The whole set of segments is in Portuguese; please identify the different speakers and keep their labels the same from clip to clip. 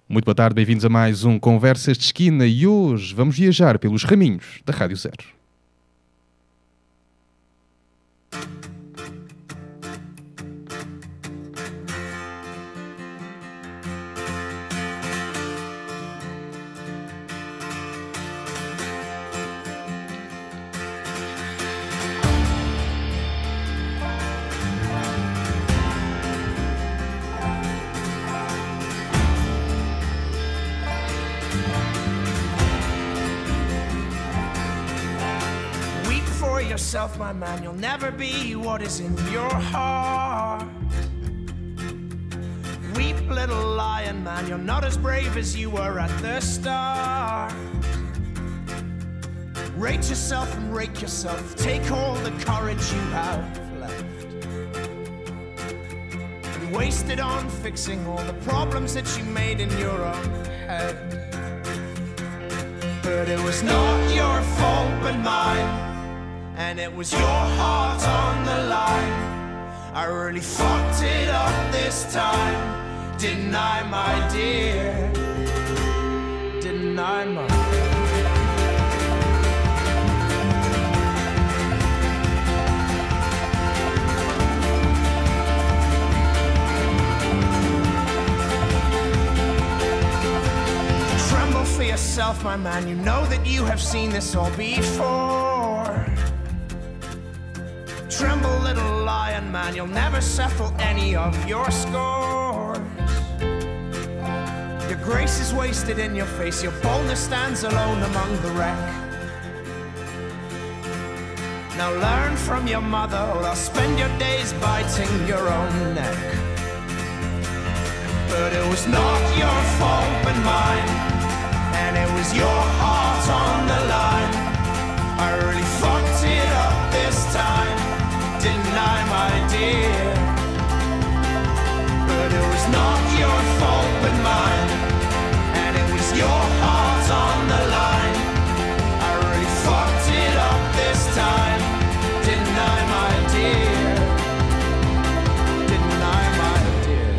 Speaker 1: Muito boa tarde, bem-vindos a mais um Conversas de Esquina e hoje vamos viajar pelos raminhos da Rádio Zero.
Speaker 2: Yourself, my man, you'll never be what is in your heart. Weep, little lion man, you're not as brave as you were at the start. Rate yourself and rake yourself, take all the courage you have left and waste it on fixing all the problems that you made in your own head. But it was not your fault but mine, and it was your heart on the line. I really fucked it up this time, didn't I, my dear? Didn't I, my dear? Tremble for yourself, my man, you know that you have seen this all before. Tremble, little lion man, you'll never settle any of your scores. Your grace is wasted in your face, your boldness stands alone among the wreck. Now learn from your mother, or I'll spend your days biting your own neck. But it was not your fault but mine, and it was your heart on the line. I really fucked it up this time, didn't I, my dear? But it was not your fault but mine, and it was your heart on the line. I really fucked it up this time, didn't I, my dear? Didn't I, my dear?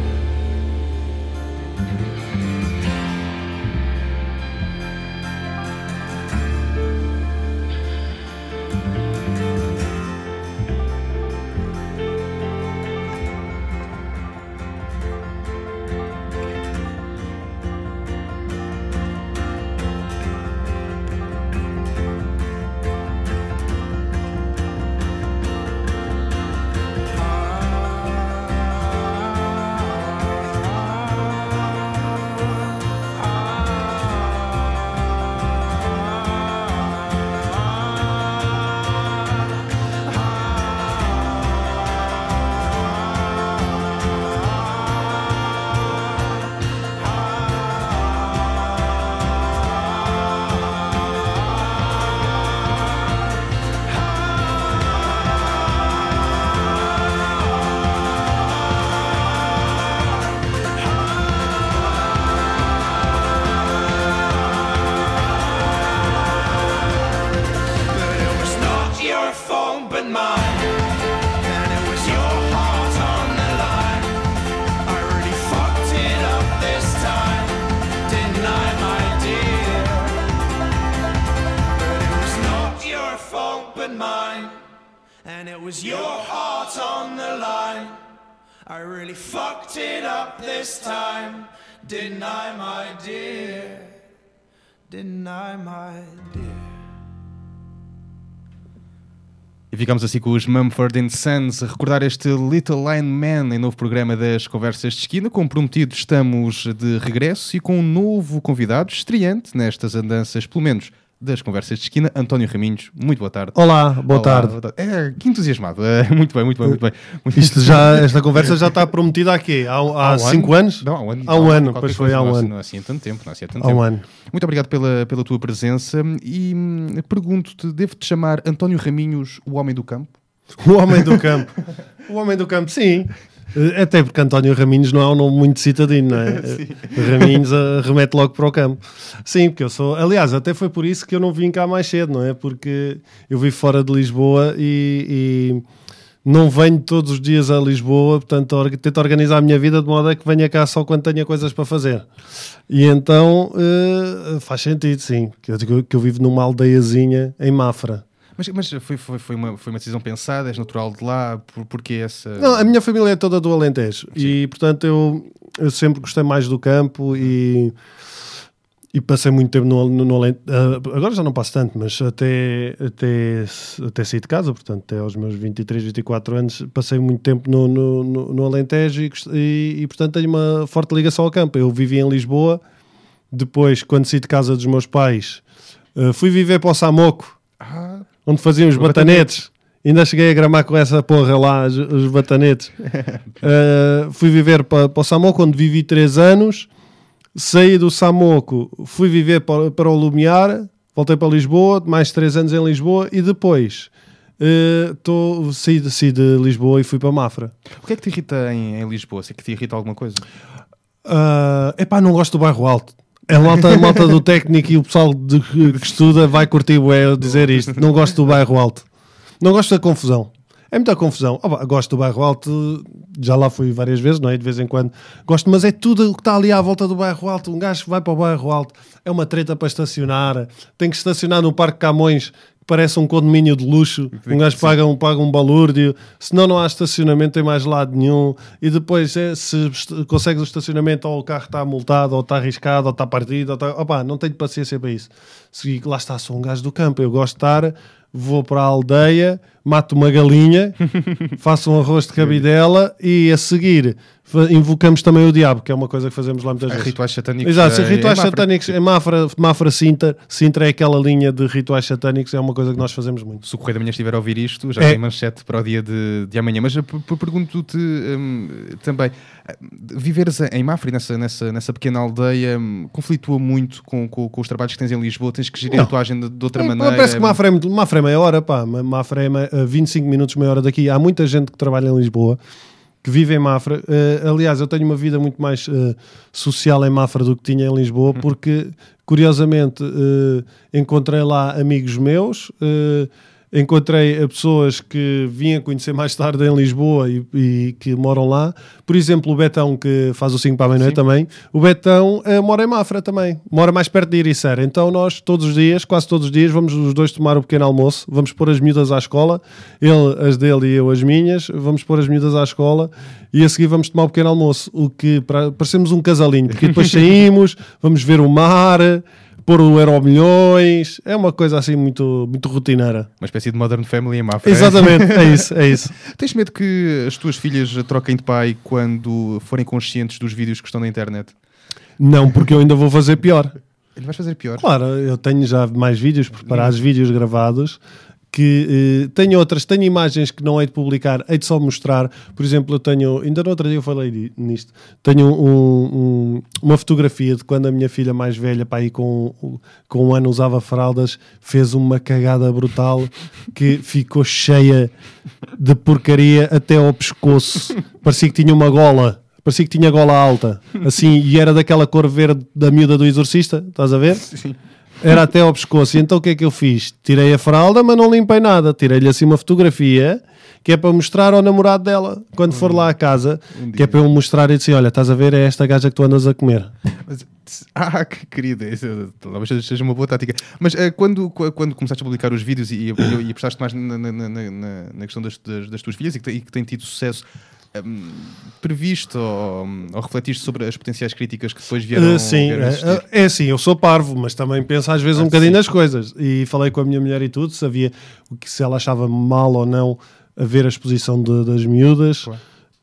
Speaker 1: E ficamos assim com os Mumford & Sons a recordar este Little Lion Man em novo programa das Conversas de Esquina. Como prometido, estamos de regresso e com um novo convidado estreante nestas andanças, pelo menos das Conversas de Esquina, António Raminhos. Muito boa tarde.
Speaker 3: Olá, boa tarde.
Speaker 1: Que entusiasmado. Muito bem.
Speaker 3: Esta conversa já está prometida há quê? Há 5 anos?
Speaker 1: Não, há um ano.
Speaker 3: Há um ano, pois foi há um ano.
Speaker 1: Não assim há tanto tempo.
Speaker 3: Há um ano.
Speaker 1: Muito obrigado pela tua presença e pergunto-te, devo-te chamar António Raminhos, o homem do campo?
Speaker 3: O homem do campo. O homem do campo, sim. Até porque António Raminhos não é um nome muito citadino, não é? Raminhos remete logo para o campo. Sim, porque eu sou... Aliás, até foi por isso que eu não vim cá mais cedo, não é? Porque eu vivo fora de Lisboa e não venho todos os dias a Lisboa, portanto tento organizar a minha vida de modo a que venha cá só quando tenha coisas para fazer. E então faz sentido, sim, que eu vivo numa aldeiazinha em Mafra.
Speaker 1: Mas foi uma decisão pensada, és natural de lá, porque essa...
Speaker 3: Não, a minha família é toda do Alentejo. Sim. E portanto eu sempre gostei mais do campo e passei muito tempo no Alentejo. Agora já não passo tanto, mas até sair de casa, portanto até aos meus 23, 24 anos, passei muito tempo no Alentejo e portanto tenho uma forte ligação ao campo. Eu vivi em Lisboa, depois quando saí de casa dos meus pais, fui viver para o Samoco, onde faziam os batanetes. Ainda cheguei a gramar com essa porra lá, os batanetes. Fui viver para o Samoco, onde vivi 3 anos. Saí do Samoco, fui viver para o Lumiar, voltei para Lisboa, mais 3 anos em Lisboa e depois saí de Lisboa e fui para Mafra.
Speaker 1: O que é que te irrita em Lisboa? Se é que te irrita alguma coisa?
Speaker 3: Não gosto do bairro alto. A malta do técnico e o pessoal que estuda vai curtir bué dizer isto. Não gosto do bairro alto. Não gosto da confusão. É muita confusão. Gosto do bairro alto, já lá fui várias vezes, não é? De vez em quando gosto, mas é tudo o que está ali à volta do bairro alto. Um gajo que vai para o bairro alto é uma treta para estacionar. Tem que estacionar no Parque Camões, que parece um condomínio de luxo. Um gajo paga um balúrdio, senão não há estacionamento em mais lado nenhum. E depois, se consegues o estacionamento, ou o carro está multado, ou está arriscado, ou está partido, não tenho paciência para isso. Lá está, sou um gajo do campo. Eu gosto de estar, vou para a aldeia, mato uma galinha, faço um arroz de cabidela e a seguir invocamos também o diabo, que é uma coisa que fazemos lá muitas vezes.
Speaker 1: Rituais satânicos.
Speaker 3: Exato, rituais satânicos. Em Mafra Sintra é aquela linha de rituais satânicos, é uma coisa que nós fazemos muito.
Speaker 1: Se o Correio da Manhã estiver a ouvir isto, já tem manchete para o dia de amanhã. Mas pergunto-te também, viveres em Mafra, nessa pequena aldeia, conflitua muito com os trabalhos que tens em Lisboa? Tens que gerir a tua agenda de outra maneira?
Speaker 3: Parece que Mafra é meia hora, Mafra é 25 minutos, meia hora daqui. Há muita gente que trabalha em Lisboa, que vive em Mafra. Aliás, eu tenho uma vida muito mais social em Mafra do que tinha em Lisboa, porque, curiosamente, encontrei lá amigos meus, encontrei pessoas que vinham conhecer mais tarde em Lisboa e que moram lá. Por exemplo, o Betão, que faz o 5 para a meia-noite também. O Betão mora em Mafra também. Mora mais perto de Ericeira. Então nós, quase todos os dias, vamos os dois tomar o pequeno almoço. Vamos pôr as miúdas à escola. Ele, as dele e eu, as minhas. Vamos pôr as miúdas à escola e a seguir vamos tomar o pequeno almoço. O que parecemos um casalinho. Porque depois saímos, vamos ver o mar, pôr o Euromilhões, é uma coisa assim muito, muito rotineira.
Speaker 1: Uma espécie de Modern Family em Mafra.
Speaker 3: Exatamente, é isso.
Speaker 1: Tens medo que as tuas filhas troquem de pai quando forem conscientes dos vídeos que estão na internet?
Speaker 3: Não, porque eu ainda vou fazer pior.
Speaker 1: Ele vais fazer pior?
Speaker 3: Claro, eu tenho já mais vídeos preparados, vídeos gravados, que tenho imagens que não hei de publicar, hei de só mostrar. Por exemplo, eu tenho, ainda no outro dia eu falei nisto, tenho uma fotografia de quando a minha filha mais velha, pá, aí com 1 ano usava fraldas, fez uma cagada brutal que ficou cheia de porcaria até ao pescoço, parecia que tinha uma gola. Parecia que tinha gola alta, assim, e era daquela cor verde da miúda do Exorcista, estás a ver?
Speaker 1: Sim.
Speaker 3: Era até ao pescoço. E então o que é que eu fiz? Tirei a fralda, mas não limpei nada. Tirei-lhe assim uma fotografia que é para mostrar ao namorado dela quando for lá a casa, que é para eu mostrar e dizer: olha, estás a ver, é esta gaja que tu andas a comer.
Speaker 1: Que querida, isso talvez seja uma boa tática. Mas quando começaste a publicar os vídeos e apostaste mais na questão das tuas filhas e que tem tido sucesso, previsto ou refletiste sobre as potenciais críticas que depois vieram?
Speaker 3: Sim, é assim, eu sou parvo, mas também penso às vezes um bocadinho nas coisas. E falei com a minha mulher e tudo, sabia se ela achava mal ou não a ver a exposição das miúdas. Claro.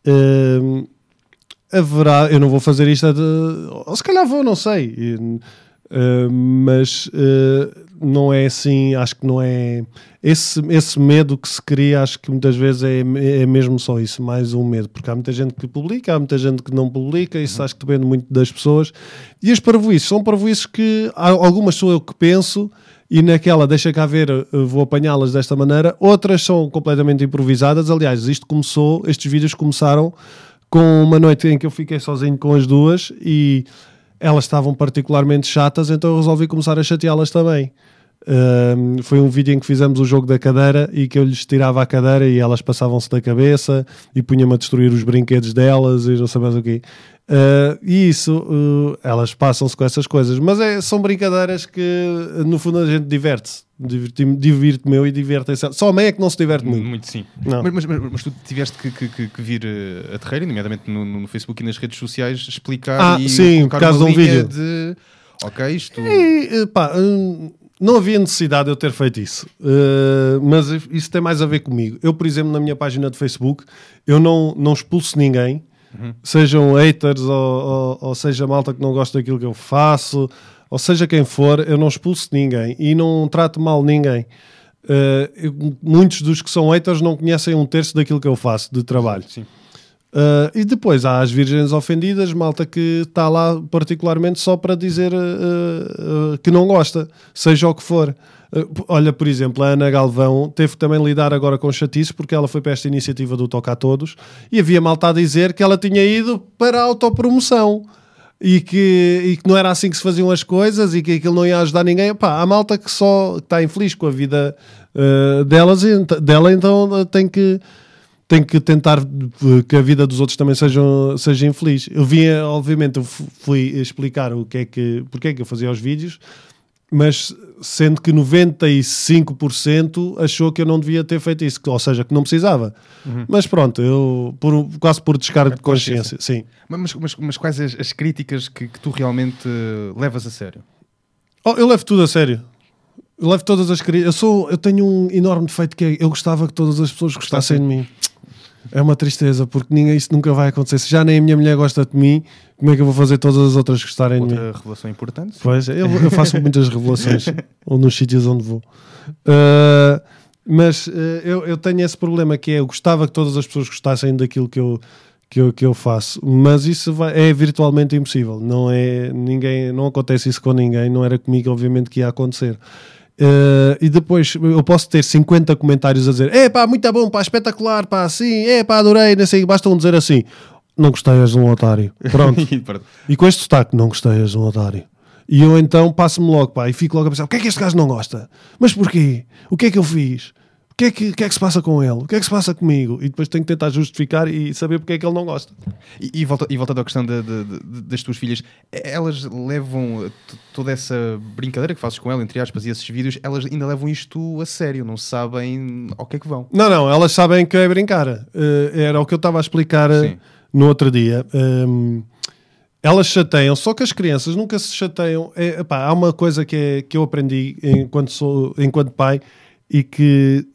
Speaker 3: Haverá, eu não vou fazer isto, ou se calhar vou, não sei. Mas não é assim, acho que não é esse medo que se cria, acho que muitas vezes é mesmo só isso, mais um medo, porque há muita gente que publica, há muita gente que não publica, isso acho que depende muito das pessoas. E as parvoíces são parvoíces que algumas sou eu que penso e naquela deixa cá ver, vou apanhá-las desta maneira, outras são completamente improvisadas. Aliás, estes vídeos começaram com uma noite em que eu fiquei sozinho com as duas e elas estavam particularmente chatas, então eu resolvi começar a chateá-las também. Foi um vídeo em que fizemos o jogo da cadeira e que eu lhes tirava a cadeira e elas passavam-se da cabeça e punha-me a destruir os brinquedos delas e não sei mais o quê. E isso, elas passam-se com essas coisas, mas são brincadeiras que no fundo a gente diverte-se. Divirto-me eu e divertem-se. Só a mãe é que não se diverte muito.
Speaker 1: Muito sim.
Speaker 3: Não.
Speaker 1: Mas tu tiveste que vir a terreira, nomeadamente no Facebook e nas redes sociais, explicar e
Speaker 3: sim, por
Speaker 1: colocar
Speaker 3: causa
Speaker 1: uma
Speaker 3: de um
Speaker 1: linha
Speaker 3: vídeo.
Speaker 1: de... Ok, isto...
Speaker 3: Não havia necessidade de eu ter feito isso, mas isso tem mais a ver comigo. Eu, por exemplo, na minha página de Facebook, eu não expulso ninguém, sejam haters ou seja malta que não gosta daquilo que eu faço, ou seja quem for, eu não expulso ninguém e não trato mal ninguém. Muitos dos que são haters não conhecem um terço daquilo que eu faço de trabalho.
Speaker 1: Sim.
Speaker 3: E depois há as virgens ofendidas, malta que está lá particularmente só para dizer que não gosta, seja o que for. Olha, por exemplo, a Ana Galvão teve que também lidar agora com chatices porque ela foi para esta iniciativa do Toca a Todos e havia malta a dizer que ela tinha ido para a autopromoção e que não era assim que se faziam as coisas e que aquilo não ia ajudar ninguém. Pá, há malta que só está infeliz com a vida dela, então tem que tentar que a vida dos outros também seja infeliz. Eu vinha, obviamente, eu fui explicar porque é que eu fazia os vídeos, mas sendo que 95% achou que eu não devia ter feito isso, ou seja, que não precisava. Mas pronto, eu quase por descargo de consciência. Sim.
Speaker 1: Mas quais as críticas que tu realmente levas a sério?
Speaker 3: Eu levo tudo a sério. Eu levo todas as críticas. Eu tenho um enorme defeito que é eu gostava que todas as pessoas gostassem de mim. É uma tristeza, porque isso nunca vai acontecer. Se já nem a minha mulher gosta de mim, como é que eu vou fazer todas as outras gostarem de mim?
Speaker 1: Outra revelação importante?
Speaker 3: Pois, eu faço muitas revelações ou nos sítios onde vou. Mas eu tenho esse problema que é, eu gostava que todas as pessoas gostassem daquilo que eu faço, mas isso é virtualmente impossível. Não acontece isso com ninguém, não era comigo, obviamente, que ia acontecer. E depois eu posso ter 50 comentários a dizer pá, muito bom, pá, espetacular, pá, assim, pá, adorei, não sei, basta um dizer assim, não gostei, és um otário, pronto. E com este sotaque, não gostei, és um otário. E eu então passo-me logo, pá, e fico logo a pensar, o que é que este gajo não gosta? Mas porquê? O que é que eu fiz? O que é que se passa com ele? O que é que se passa comigo? E depois tenho que tentar justificar e saber porque é que ele não gosta.
Speaker 1: E voltando à questão das tuas filhas, elas levam toda essa brincadeira que fazes com ela, entre aspas, e esses vídeos, elas ainda levam isto a sério, não sabem ao que é que vão.
Speaker 3: Não, elas sabem que é brincar. Era o que eu estava a explicar no outro dia. Elas chateiam, só que as crianças nunca se chateiam. Há uma coisa que eu aprendi enquanto pai, e que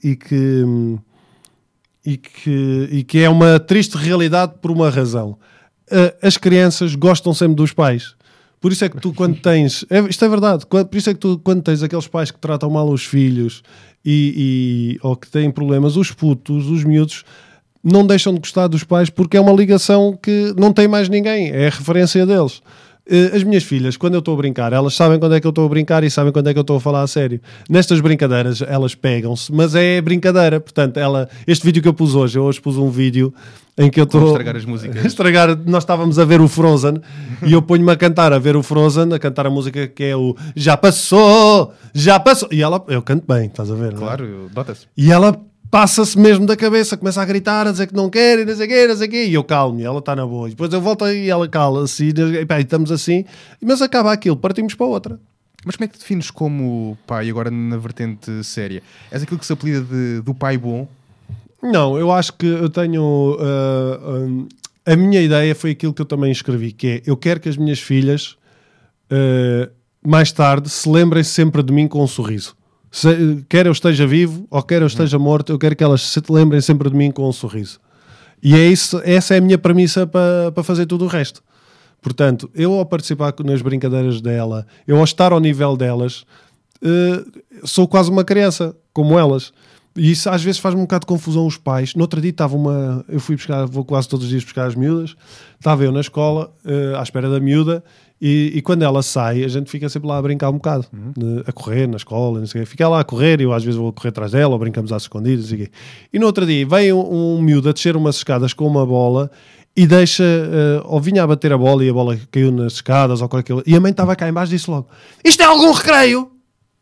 Speaker 3: é uma triste realidade por uma razão. As crianças gostam sempre dos pais. Por isso é que tu quando tens... isto é verdade. Por isso é que tu quando tens aqueles pais que tratam mal os filhos ou que têm problemas, os putos, os miúdos, não deixam de gostar dos pais porque é uma ligação que não tem mais ninguém. É a referência deles. As minhas filhas, quando eu estou a brincar, elas sabem quando é que eu estou a brincar e sabem quando é que eu estou a falar a sério. Nestas brincadeiras, elas pegam-se, mas é brincadeira. Portanto, este vídeo que eu pus hoje, pus um vídeo em que eu estou...
Speaker 1: estragar as músicas.
Speaker 3: Nós estávamos a ver o Frozen e eu ponho-me a ver o Frozen, a cantar a música que é o Já Passou! E eu canto bem, estás a ver?
Speaker 1: Claro, nota-se.
Speaker 3: E ela passa-se mesmo da cabeça, começa a gritar, a dizer que não quer, e não sei o quê, e eu calmo, e ela está na boa. E depois eu volto e ela cala-se, e estamos assim, mas acaba aquilo, partimos para outra.
Speaker 1: Mas como é que te defines como pai, agora na vertente séria? És aquilo que se apelida do pai bom?
Speaker 3: Não, eu acho que eu tenho... a minha ideia foi aquilo que eu também escrevi, que é, eu quero que as minhas filhas, mais tarde, se lembrem sempre de mim com um sorriso. Quer eu esteja vivo ou quer eu esteja morto, eu quero que elas se lembrem sempre de mim com um sorriso. E essa é a minha premissa para fazer tudo o resto. Portanto, eu ao participar nas brincadeiras dela, eu ao estar ao nível delas, sou quase uma criança, como elas. E isso às vezes faz-me um bocado de confusão os pais. No outro dia vou quase todos os dias buscar as miúdas, estava eu na escola, à espera da miúda, e quando ela sai, a gente fica sempre lá a brincar um bocado, a correr na escola, não sei o quê. Fica lá a correr, e eu às vezes vou correr atrás dela, ou brincamos às escondidas, não sei o quê. E no outro dia veio um miúdo a descer umas escadas com uma bola e ou vinha a bater a bola e a bola caiu nas escadas, ou qualquer coisa. E a mãe estava cá em baixo e disse logo: isto é algum recreio?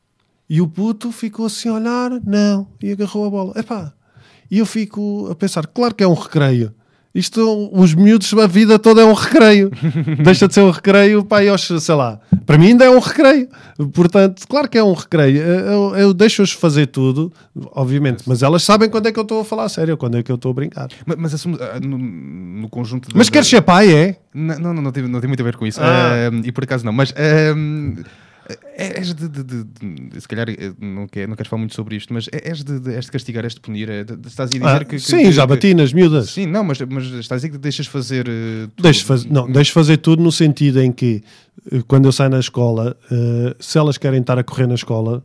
Speaker 3: E o puto ficou assim a olhar, não, e agarrou a bola. Epá, e eu fico a pensar, claro que é um recreio. Isto, os miúdos, a vida toda é um recreio. Deixa de ser um recreio, pá, sei lá. Para mim ainda é um recreio. Portanto, claro que é um recreio. Eu deixo-os fazer tudo, obviamente. Mas elas sabem quando é que eu estou a falar a sério, quando é que eu estou a brincar.
Speaker 1: Mas no conjunto...
Speaker 3: Mas queres ser pai, é?
Speaker 1: Não tem muito a ver com isso. E por acaso não. Mas... és se calhar não queres falar muito sobre isto, mas és de castigar, és de punir, estás a dizer que...
Speaker 3: Sim, já bati nas miúdas.
Speaker 1: Sim, não, mas estás a dizer que deixas fazer tudo.
Speaker 3: Deixo fazer tudo no sentido em que quando eu saio na escola, se elas querem estar a correr na escola,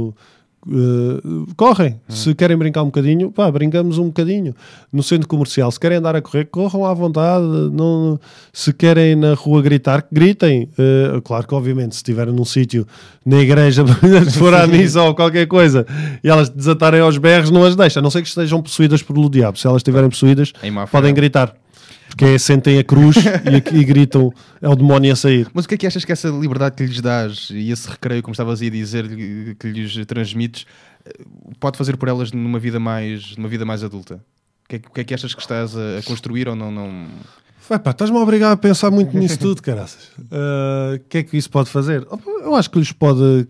Speaker 3: correm. Se querem brincar um bocadinho, pá, brincamos um bocadinho. No centro comercial, se querem andar a correr, corram à vontade. Não, se querem na rua gritar, gritem. Claro que, obviamente, se estiverem num sítio, na igreja, se for à missa ou qualquer coisa, e elas desatarem aos berros, não as deixa. A não ser que estejam possuídas por o diabo. Se elas estiverem possuídas, podem gritar. Porque sentem a cruz e gritam, é o demónio a sair.
Speaker 1: Mas o que é que achas que essa liberdade que lhes dás e esse recreio, como estavas a dizer, que lhes transmites, pode fazer por elas numa vida mais adulta? O que é que achas que estás a construir ou não?
Speaker 3: Estás-me a obrigar a pensar muito nisso tudo, caraças. O que é que isso pode fazer? Eu acho que lhes pode...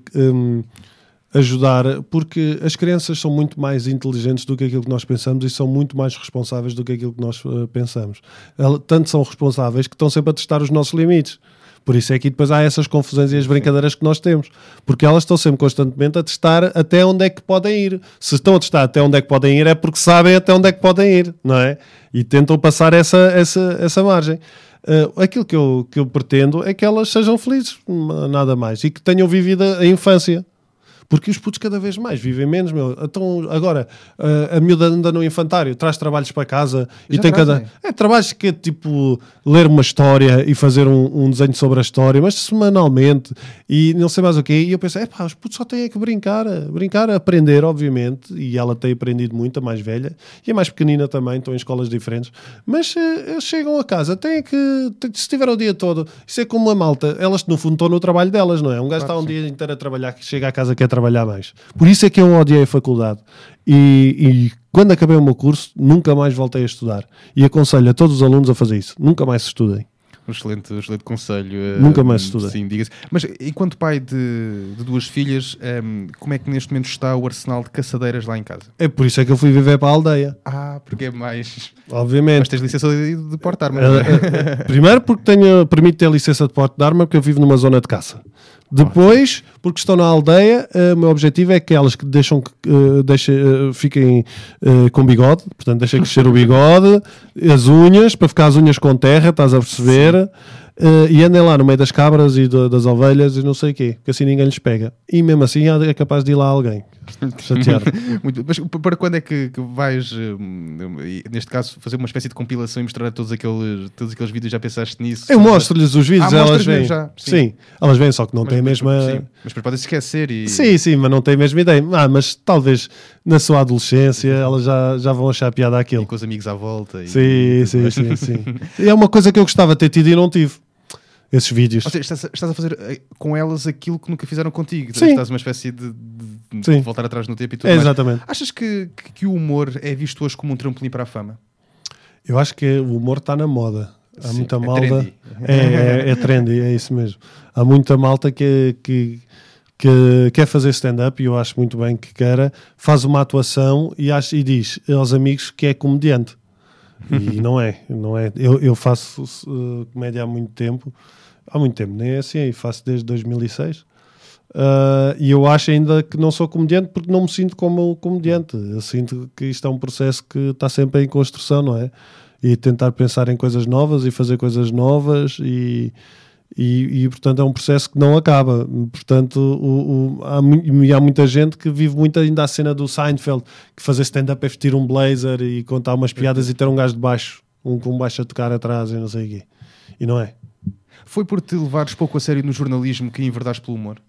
Speaker 3: ajudar, porque as crianças são muito mais inteligentes do que aquilo que nós pensamos e são muito mais responsáveis do que aquilo que nós pensamos. Tanto são responsáveis que estão sempre a testar os nossos limites. Por isso é que depois há essas confusões e as brincadeiras que nós temos. Porque elas estão sempre constantemente a testar até onde é que podem ir. Se estão a testar até onde é que podem ir é porque sabem até onde é que podem ir, não é? E tentam passar essa margem. Aquilo que eu pretendo é que elas sejam felizes, nada mais. E que tenham vivido a infância. Porque os putos cada vez mais vivem menos, meu. Então, agora, a miúda anda no infantário, traz trabalhos para casa e tem trabalhos que é tipo ler uma história e fazer um desenho sobre a história, mas semanalmente e não sei mais o quê. E eu pensei, os putos só têm que brincar, aprender, obviamente. E ela tem aprendido muito, a mais velha e a mais pequenina também, estão em escolas diferentes. Mas chegam a casa, se tiver o dia todo, isso é como a malta, elas no fundo estão no trabalho delas, não é? Um gajo está um dia inteiro a trabalhar, que chega a casa quer trabalhar mais. Por isso é que eu odiei a faculdade. E quando acabei o meu curso, nunca mais voltei a estudar. E aconselho a todos os alunos a fazer isso. Nunca mais estudem.
Speaker 1: Um excelente conselho.
Speaker 3: Nunca mais estudei.
Speaker 1: Sim, diga-se. Mas enquanto pai de duas filhas, como é que neste momento está o arsenal de caçadeiras lá em casa?
Speaker 3: É por isso é que eu fui viver para a aldeia.
Speaker 1: Porque é mais...
Speaker 3: Obviamente.
Speaker 1: Mas tens licença de porte de arma.
Speaker 3: Primeiro porque permite ter licença de porte de arma, porque eu vivo numa zona de caça. Depois, porque estão na aldeia, o meu objetivo é que elas fiquem com bigode, portanto deixem crescer o bigode, as unhas, para ficar as unhas com terra, estás a perceber? E andem lá no meio das cabras e das ovelhas e não sei o quê, porque assim ninguém lhes pega. E mesmo assim é capaz de ir lá alguém chatear.
Speaker 1: Mas para quando é que vais, neste caso, fazer uma espécie de compilação e mostrar todos aqueles vídeos? Já pensaste nisso?
Speaker 3: Eu mostro-lhes os vídeos, elas vêm.
Speaker 1: Sim,
Speaker 3: elas vêm, só que não têm a mesma...
Speaker 1: Sim, mas podem se esquecer e...
Speaker 3: Sim, mas não têm a mesma ideia. Mas talvez na sua adolescência elas já vão achar piada àquilo.
Speaker 1: E com os amigos à volta.
Speaker 3: Sim. E é uma coisa que eu gostava de ter tido e não tive. Esses vídeos.
Speaker 1: Ou seja, estás a fazer com elas aquilo que nunca fizeram contigo.
Speaker 3: Sim.
Speaker 1: Estás uma espécie de voltar atrás no tempo e tudo mais.
Speaker 3: Exatamente.
Speaker 1: Achas que o humor é visto hoje como um trampolim para a fama?
Speaker 3: Eu acho que o humor está na moda. Há muita malta.
Speaker 1: Trendy.
Speaker 3: É trendy, é isso mesmo. Há muita malta que quer fazer stand-up, e eu acho muito bem que queira, faz uma atuação e diz aos amigos que é comediante. E não é. Eu faço comédia há muito tempo, nem é assim, faço desde 2006. E eu acho ainda que não sou comediante porque não me sinto como comediante. Eu sinto que isto é um processo que está sempre em construção, não é? E tentar pensar em coisas novas e fazer coisas novas e portanto é um processo que não acaba. Portanto há muita gente que vive muito ainda a cena do Seinfeld, que fazer stand-up é vestir um blazer e contar umas piadas e ter um gajo de baixo, com baixo a tocar atrás e não sei o quê. E não é.
Speaker 1: Foi por te levares pouco a sério no jornalismo que enverdaste pelo humor?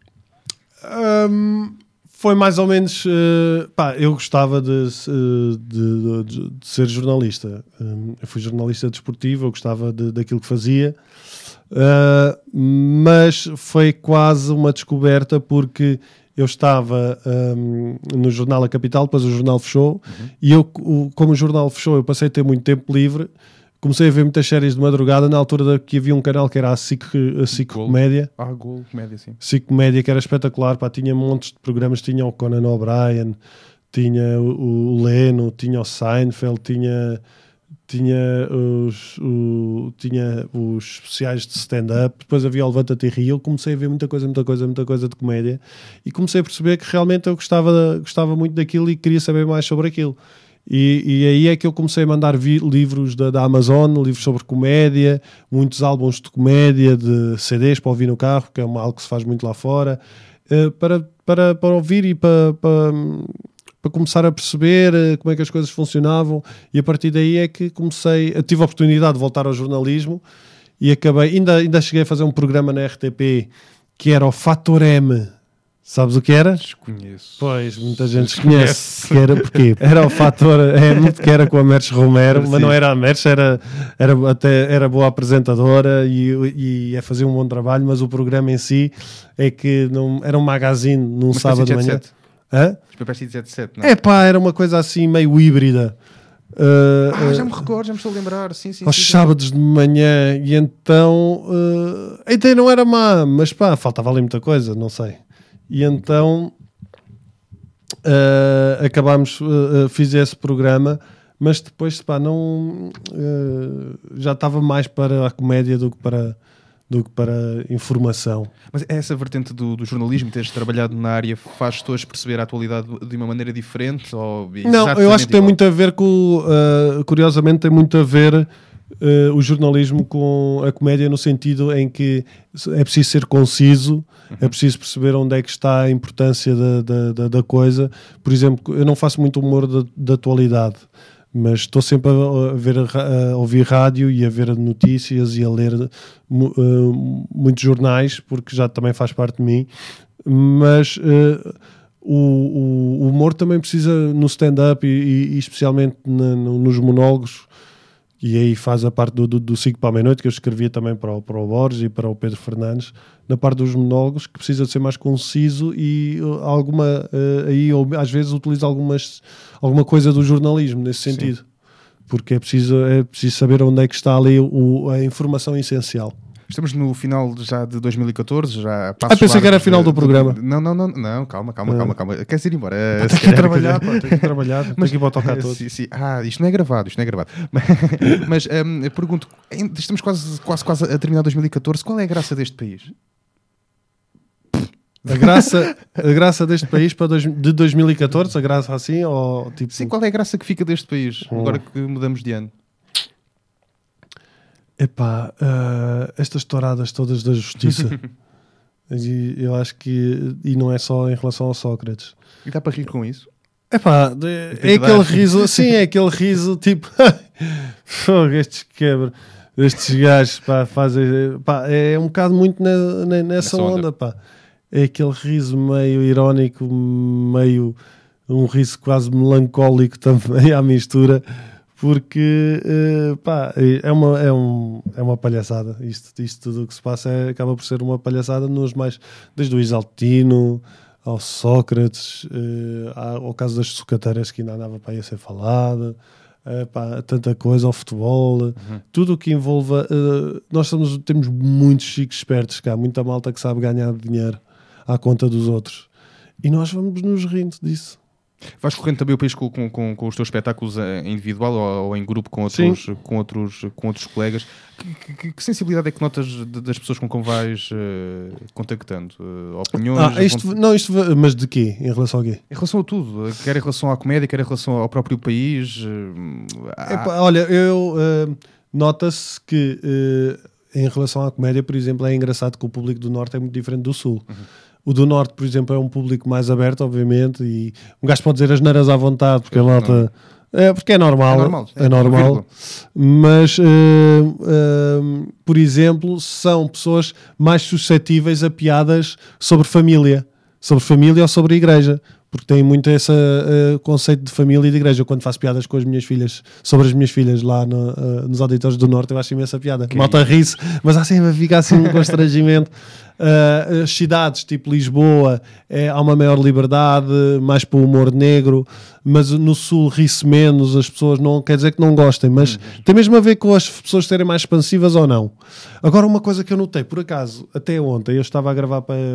Speaker 3: Foi mais ou menos... eu gostava de ser jornalista. Eu fui jornalista desportivo, eu gostava daquilo que fazia. Mas foi quase uma descoberta, porque eu estava no jornal A Capital, depois o jornal fechou, e eu, como o jornal fechou, eu passei a ter muito tempo livre, comecei a ver muitas séries de madrugada, na altura que havia um canal que era a SIC Comédia.
Speaker 1: Gol, Comédia, sim.
Speaker 3: SIC Comédia, que era espetacular, pá, tinha montes de programas, tinha o Conan O'Brien, tinha o Leno, tinha o Seinfeld, tinha os especiais de stand-up, depois havia o Levanta-te e Ri. Eu comecei a ver muita coisa de comédia, e comecei a perceber que realmente eu gostava muito daquilo e queria saber mais sobre aquilo. E aí é que eu comecei a mandar livros da Amazon, livros sobre comédia, muitos álbuns de comédia, de CDs para ouvir no carro, que é algo que se faz muito lá fora, para ouvir e para começar a perceber como é que as coisas funcionavam. E a partir daí é que tive a oportunidade de voltar ao jornalismo, e acabei, ainda cheguei a fazer um programa na RTP que era o Fator M. Sabes o que era?
Speaker 1: Desconheço.
Speaker 3: Pois, muita gente conhece. Que era porque era o Fator M, que era com a Mercedes Romero, mas não era a Mercedes, era boa apresentadora e fazia um bom trabalho, mas o programa em si é que não, era um magazine num sábado de manhã. Hã? Era uma coisa assim meio híbrida.
Speaker 1: Já me recordo, já me estou a lembrar. Sim,
Speaker 3: aos sábados de manhã, e então a ideia não era má, mas faltava ali muita coisa, não sei. E então fiz esse programa, mas depois já estava mais para a comédia do que para informação.
Speaker 1: Mas essa vertente do jornalismo, teres trabalhado na área, faz-te hoje perceber a atualidade de uma maneira diferente? Ou
Speaker 3: não, eu acho que tem muito a ver com... curiosamente, tem muito a ver o jornalismo com a comédia, no sentido em que é preciso ser conciso, é preciso perceber onde é que está a importância da coisa. Por exemplo, eu não faço muito humor da atualidade, mas estou sempre a ouvir rádio e a ver notícias e a ler muitos jornais, porque já também faz parte de mim. Mas o humor também precisa no stand-up e especialmente nos monólogos, e aí faz a parte do 5 para a meia-noite, que eu escrevia também para o Borges e para o Pedro Fernandes, na parte dos monólogos, que precisa de ser mais conciso, e aí às vezes utilizo alguma coisa do jornalismo nesse sentido. Sim. Porque é preciso saber onde é que está ali a informação essencial.
Speaker 1: Estamos no final já de 2014, já
Speaker 3: pensei que era final do programa.
Speaker 1: Não, calma. Queres ir embora?
Speaker 3: Tenho que ir trabalhar, tenho que ir trabalhar. Tenho que ir para o tocar todo.
Speaker 1: Sim. Isto não é gravado. Mas pergunto, estamos quase a terminar 2014, qual é a graça deste país?
Speaker 3: A graça deste país de 2014, a graça assim, ou tipo...
Speaker 1: Sim, qual é a graça que fica deste país, agora que mudamos de ano?
Speaker 3: Estas touradas todas da justiça. Eu acho que... E não é só em relação ao Sócrates.
Speaker 1: E dá para rir com isso?
Speaker 3: É aquele riso... Sim, é aquele riso tipo... estes quebra... Estes gajos, fazem... é um bocado muito nessa onda, É aquele riso meio irónico, meio... Um riso quase melancólico também à mistura... Porque é uma palhaçada. Isto tudo o que se passa acaba por ser uma palhaçada desde o Isaltino ao Sócrates, ao caso das sucateiras, que ainda andava para aí a ser falada, tanta coisa, ao futebol, tudo o que envolva. Nós temos muitos chicos espertos cá, muita malta que sabe ganhar dinheiro à conta dos outros, e nós vamos nos rindo disso.
Speaker 1: Vais correndo também o país com os teus espetáculos individual ou em grupo com outros colegas. Que sensibilidade é que notas das pessoas com quem vais contactando? Opiniões?
Speaker 3: Mas de quê? Em relação a quê?
Speaker 1: Em relação a tudo. Quer em relação à comédia, quer em relação ao próprio país.
Speaker 3: Olha, nota-se que em relação à comédia, por exemplo, é engraçado que o público do Norte é muito diferente do Sul. O do Norte, por exemplo, é um público mais aberto, obviamente, e um gajo pode dizer as neiras à vontade, porque a malta... porque é normal. É normal. Mas, por exemplo, são pessoas mais suscetíveis a piadas sobre família ou sobre a igreja. porque têm muito esse conceito de família e de igreja. Eu, quando faço piadas com as minhas filhas, sobre as minhas filhas lá nos Auditores do Norte, eu acho imensa piada. Malta ri-se, mas assim fica assim um constrangimento. As cidades tipo Lisboa há uma maior liberdade, mais para o humor negro, mas no Sul ri-se menos, as pessoas não quer dizer que não gostem, mas tem mesmo a ver com as pessoas serem mais expansivas ou não. Agora, uma coisa que eu notei, por acaso, até ontem eu estava a gravar para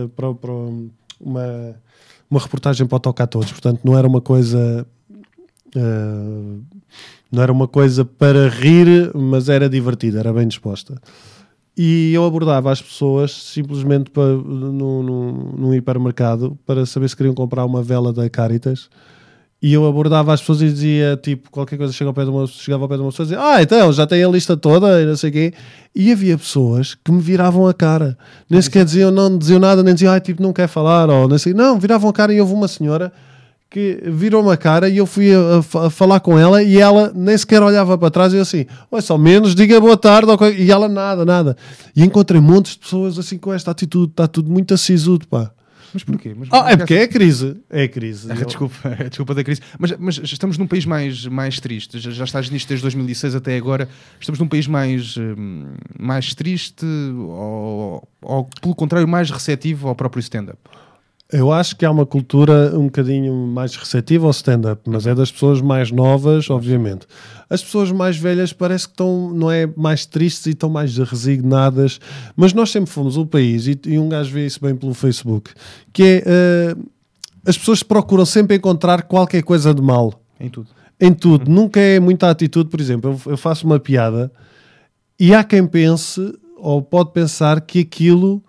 Speaker 3: uma reportagem para o Toca a Todos, portanto não era uma coisa para rir, mas era divertida, era bem disposta. E eu abordava as pessoas simplesmente num hipermercado para saber se queriam comprar uma vela da Caritas. E eu abordava as pessoas e dizia, tipo, qualquer coisa, chegava ao pé de uma pessoa e dizia, então, já tem a lista toda e não sei o quê. E havia pessoas que me viravam a cara. Nem sequer diziam, não diziam nada, nem diziam, tipo, não quer falar, ou não sei. Não, viravam a cara e houve uma senhora que virou-me a cara e eu fui a falar com ela e ela nem sequer olhava para trás e eu assim, olha, só menos, diga boa tarde, e ela nada. E encontrei montes de pessoas assim com esta atitude, está tudo muito acisudo, pá.
Speaker 1: Mas porquê?
Speaker 3: É porque é a crise. É a crise.
Speaker 1: Desculpa da crise. Mas estamos num país mais triste. Já estás nisto desde 2006 até agora. Estamos num país mais triste ou pelo contrário, mais receptivo ao próprio stand-up?
Speaker 3: Eu acho que há uma cultura um bocadinho mais receptiva ao stand-up, mas é das pessoas mais novas, obviamente. As pessoas mais velhas parece que estão, não é, mais tristes e estão mais resignadas, mas nós sempre fomos o país, e um gajo vê isso bem pelo Facebook, que é, as pessoas procuram sempre encontrar qualquer coisa de mal.
Speaker 1: Em tudo.
Speaker 3: Em tudo. Nunca é muita atitude, por exemplo, eu faço uma piada e há quem pense, ou pode pensar, que aquilo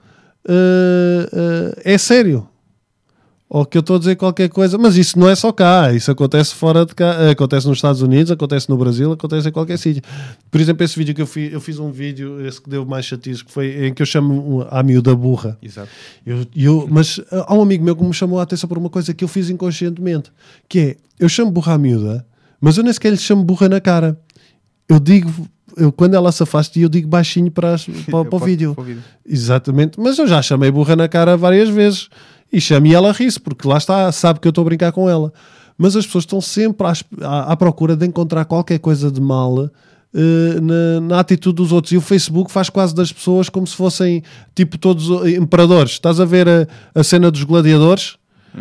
Speaker 3: é sério. Ou que eu estou a dizer qualquer coisa, mas isso não é só cá, isso acontece fora de cá, acontece nos Estados Unidos, acontece no Brasil, acontece em qualquer sítio. Por exemplo, esse vídeo que eu fiz um vídeo, esse que deu mais chatice, que foi em que eu chamo a miúda burra.
Speaker 1: Exato.
Speaker 3: Mas há um amigo meu que me chamou a atenção por uma coisa que eu fiz inconscientemente, que é, eu chamo burra à miúda, mas eu nem sequer lhe chamo burra na cara. Eu digo, quando ela se afasta, eu digo baixinho para o vídeo. Exatamente, mas eu já chamei burra na cara várias vezes. E chamo e ela ri-se, porque lá está, sabe que eu estou a brincar com ela. Mas as pessoas estão sempre à procura de encontrar qualquer coisa de mal na atitude dos outros. E o Facebook faz quase das pessoas como se fossem, tipo, todos imperadores. Estás a ver a cena dos gladiadores?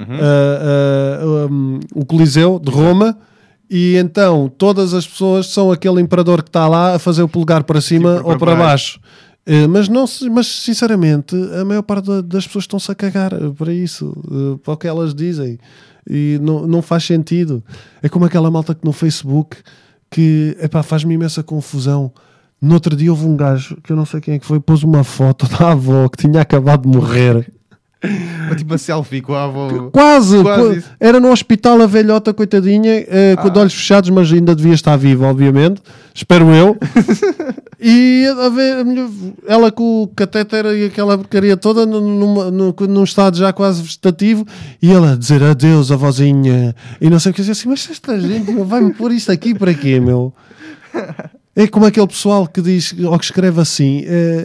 Speaker 3: O Coliseu de Roma. E então, todas as pessoas são aquele imperador que está lá a fazer o polegar para cima ou para baixo. Mas sinceramente a maior parte das pessoas estão-se a cagar para isso, para o que elas dizem, e não faz sentido. É como aquela malta que no Facebook que faz-me imensa confusão. No outro dia houve um gajo que eu não sei quem é que foi, pôs uma foto da avó que tinha acabado de morrer.
Speaker 1: Tipo uma selfie com a avó.
Speaker 3: Quase era no hospital, a velhota coitadinha, com os olhos fechados, mas ainda devia estar viva, obviamente, espero eu. E ela com o catéter e aquela porcaria toda num estado já quase vegetativo, e ela a dizer adeus, avózinha, e não sei o que, assim, mas esta gente vai-me pôr isto aqui para quê, meu? É como aquele pessoal que diz, ou que escreve assim,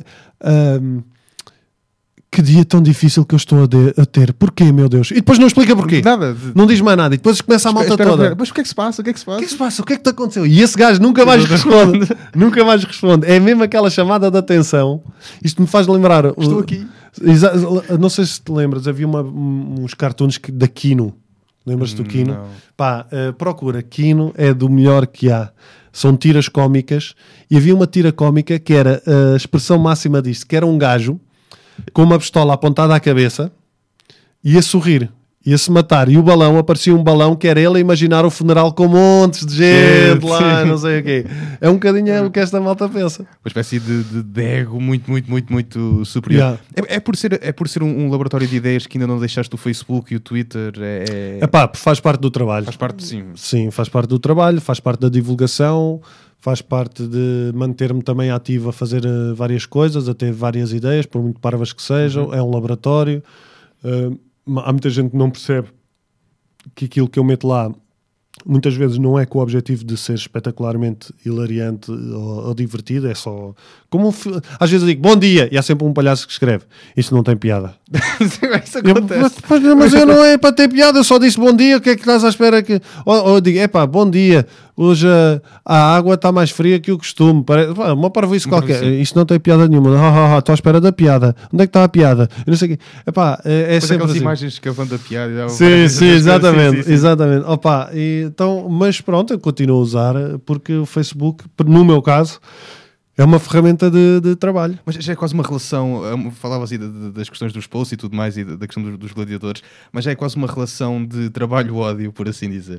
Speaker 3: que dia tão difícil que eu estou a ter. Porquê, meu Deus? E depois não explica porquê.
Speaker 1: Nada.
Speaker 3: Não diz mais nada. E depois começa a malta toda.
Speaker 1: Mas o que é que se passa? O que é que se passa?
Speaker 3: O que é que te aconteceu? E esse gajo nunca mais responde. Nunca mais responde. É mesmo aquela chamada de atenção. Isto me faz lembrar...
Speaker 1: Estou aqui.
Speaker 3: Não sei se te lembras. Havia uns cartoons da Kino. Lembras-te do Kino?
Speaker 1: Não.
Speaker 3: Procura. Kino é do melhor que há. São tiras cómicas. E havia uma tira cómica que era a expressão máxima disto. Que era um gajo com uma pistola apontada à cabeça, ia sorrir, ia-se matar, e o balão, aparecia um balão que era ele a imaginar o funeral com montes de gente lá, não sei o quê. É um bocadinho o que esta malta pensa.
Speaker 1: Uma espécie de ego muito superior. Yeah. É por ser um laboratório de ideias que ainda não deixaste o Facebook e o Twitter.
Speaker 3: Faz parte do trabalho.
Speaker 1: Faz parte, sim.
Speaker 3: Sim, faz parte do trabalho, faz parte da divulgação, faz parte de manter-me também ativo a fazer várias coisas, a ter várias ideias, por muito parvas que sejam. É um laboratório. Há muita gente que não percebe que aquilo que eu meto lá muitas vezes não é com o objetivo de ser espetacularmente hilariante ou divertido, é só... Às vezes eu digo, bom dia, e há sempre um palhaço que escreve, isto não tem piada.
Speaker 1: Isso acontece.
Speaker 3: Mas eu não é para ter piada, eu só disse bom dia, o que é que estás à espera que... Ou eu digo, bom dia, hoje a água está mais fria que o costume. Uma parvoíce qualquer, isto não tem piada nenhuma. Estou à espera da piada. Onde é que está a piada? Eu não sei o quê. É sempre
Speaker 1: aquelas
Speaker 3: assim.
Speaker 1: imagens que vão da piada.
Speaker 3: Sim, exatamente. Exatamente. Então, mas pronto, eu continuo a usar, porque o Facebook, no meu caso, é uma ferramenta de trabalho.
Speaker 1: Mas já é quase uma relação, falavas aí das questões dos posts e tudo mais, e da questão dos gladiadores, mas já é quase uma relação de trabalho-ódio, por assim dizer.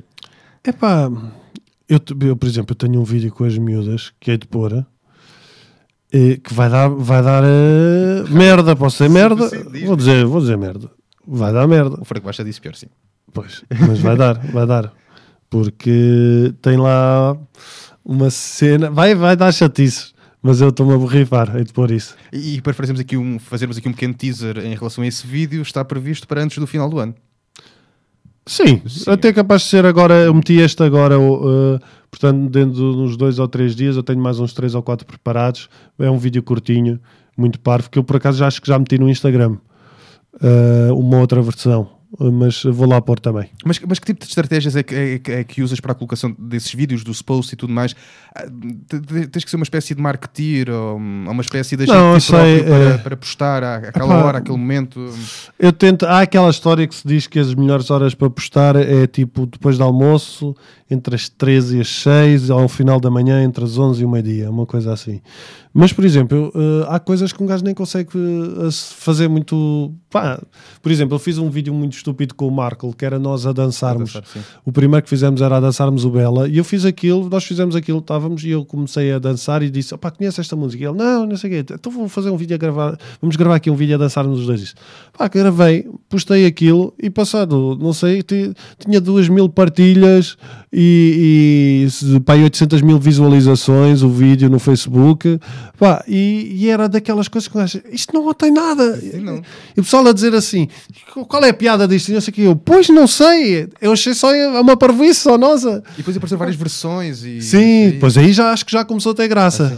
Speaker 3: Eu, por exemplo, eu tenho um vídeo com as miúdas que hei de pôr, que vai dar merda, posso dizer merda?
Speaker 1: Sim,
Speaker 3: vou dizer merda. Vai dar merda.
Speaker 1: O Franco Baixa disse pior, sim.
Speaker 3: Pois, mas vai dar. Porque tem lá uma cena, vai dar chatices. Mas eu estou-me a borrifar, hei de pôr isso.
Speaker 1: E para fazermos aqui um pequeno teaser em relação a esse vídeo, está previsto para antes do final do ano.
Speaker 3: Sim. Até capaz de ser agora, eu meti este agora, portanto, dentro de uns 2 ou 3 dias, eu tenho mais uns 3 ou 4 preparados. É um vídeo curtinho, muito parvo, que eu por acaso acho que já meti no Instagram. Uma outra versão. Mas vou lá pôr também.
Speaker 1: Mas que tipo de estratégias é que usas para a colocação desses vídeos, dos posts e tudo mais? Tens que ser uma espécie de marketeer ou uma espécie de agente próprio para postar àquela hora, àquele momento?
Speaker 3: Eu tento. Há aquela história que se diz que as melhores horas para postar é tipo depois do almoço, entre as 13 e as 6, ao final da manhã, entre as 11 e o meio-dia, uma coisa assim. Mas, por exemplo, há coisas que um gajo nem consegue fazer muito... por exemplo, eu fiz um vídeo muito estúpido com o Marco, que era nós a dançarmos. O primeiro que fizemos era a dançarmos o Bela, e eu fiz aquilo, nós fizemos aquilo, estávamos, e eu comecei a dançar e disse, conhece esta música? E ele, não sei o quê, então vou fazer um vídeo a gravar, vamos gravar aqui um vídeo a dançarmos os dois. Gravei, postei aquilo, e passado, não sei, tinha 2.000 partilhas e 800 mil visualizações, o vídeo no Facebook... e era daquelas coisas que eu acho, isto não tem nada.
Speaker 1: Não.
Speaker 3: E o pessoal a dizer assim, qual é a piada disto? E não sei o que. Eu, pois não sei, eu achei só uma parvoíce só nossa.
Speaker 1: E depois apareceram várias versões.
Speaker 3: Sim, pois aí já acho que já começou a ter graça.